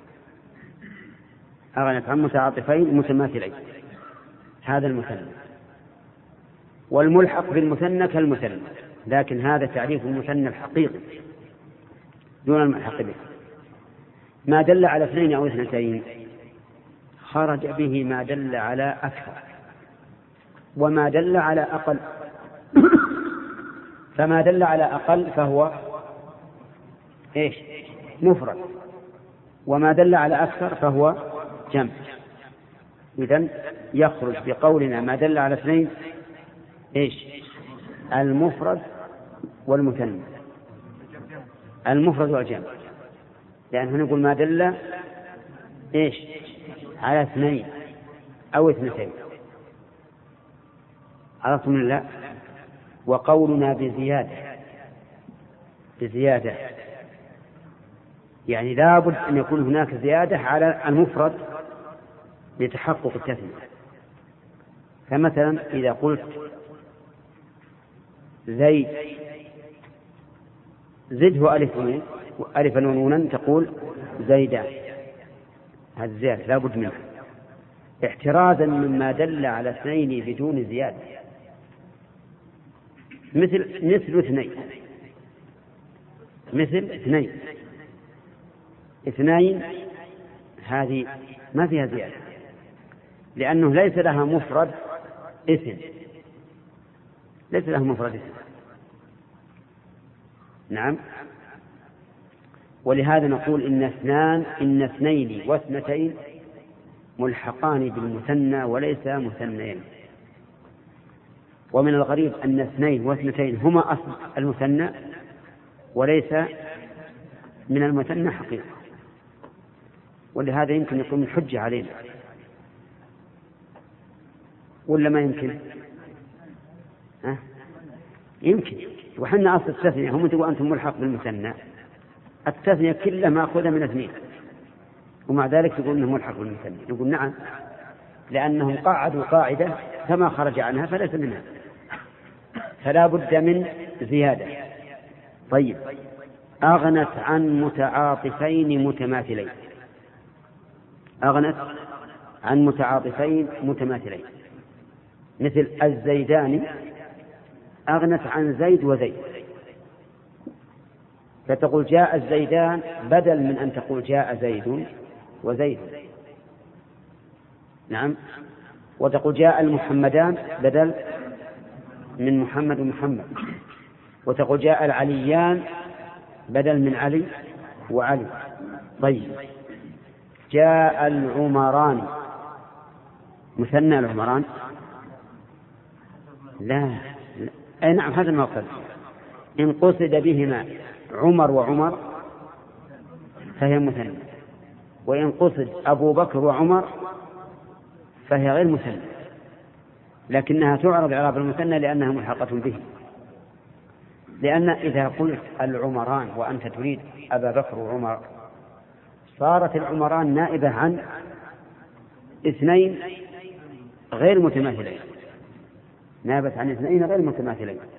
أغنت عن متعاطفين متماثلين، هذا المثنى. والملحق بالمثنى كالمثنى، لكن هذا تعريف المثنى الحقيقي دون الملحق به. ما دل على اثنين أو اثنتين خرج به ما دل على أكثر وما دل على أقل. فما دل على أقل فهو إيش؟ مفرد، وما دل على أكثر فهو جمع. إذن يخرج بقولنا ما دل على اثنين إيش؟ المفرد والمثنى، المفرد والجمع، لأنه نقول ما دل إيش؟ على اثنين أو اثنتين. عرفتم لا؟ وقولنا بزيادة يعني لابد أن يكون هناك زيادة على المفرد لتحقق التثنية. فمثلا إذا قلت زيد زده ألفا ونونا تقول زيدان، هذا زيادة لابد منها احترازا مما دل على اثنين بدون زيادة. مثل اثنين هذه ما فيها زيادة، لأنه ليس لها مفرد اسم، نعم. ولهذا نقول إن اثنين واثنتين ملحقان بالمثنى وليس مثنيين. ومن الغريب أن اثنين واثنتين هما أصل المثنى وليس من المثنى حقيقة، ولهذا يمكن يكون حجة علينا، ولا ما يمكن؟ يمكن. وحنا أصل التثنية، هم تقول أنتم ملحق بالمثنى، التثنية كلها مأخوذة من اثنين، ومع ذلك تقول أنه ملحق بالمثنى. نقول نعم، لأنهم قاعدوا قاعدة فما خرج عنها فليس منها، فلا بد من زيادة. طيب، أغنت عن متعاطفين متماثلين، أغنت عن متعاطفين متماثلين، مثل الزيدان أغنت عن زيد وزيد، فتقول جاء الزيدان بدل من أن تقول جاء زيد وزيد، نعم. وتقول جاء المحمدان بدل من محمد ومحمد، وتقول جاء العليان بدل من علي وعلي. طيب، جاء العمران مثنى العمران؟ لا. أي نعم، هذا المقصد. إن قصد بهما عمر وعمر فهي مثنى، وإن قصد أبو بكر وعمر فهي غير مثنى، لكنها تعرض إعراب المثنى لأنها ملحقة به. لأن إذا قلت العمران وأنت تريد أبا بكر وعمر صارت العمران نائبة عن اثنين غير متماثلين، نابت عن اثنين غير متماثلين.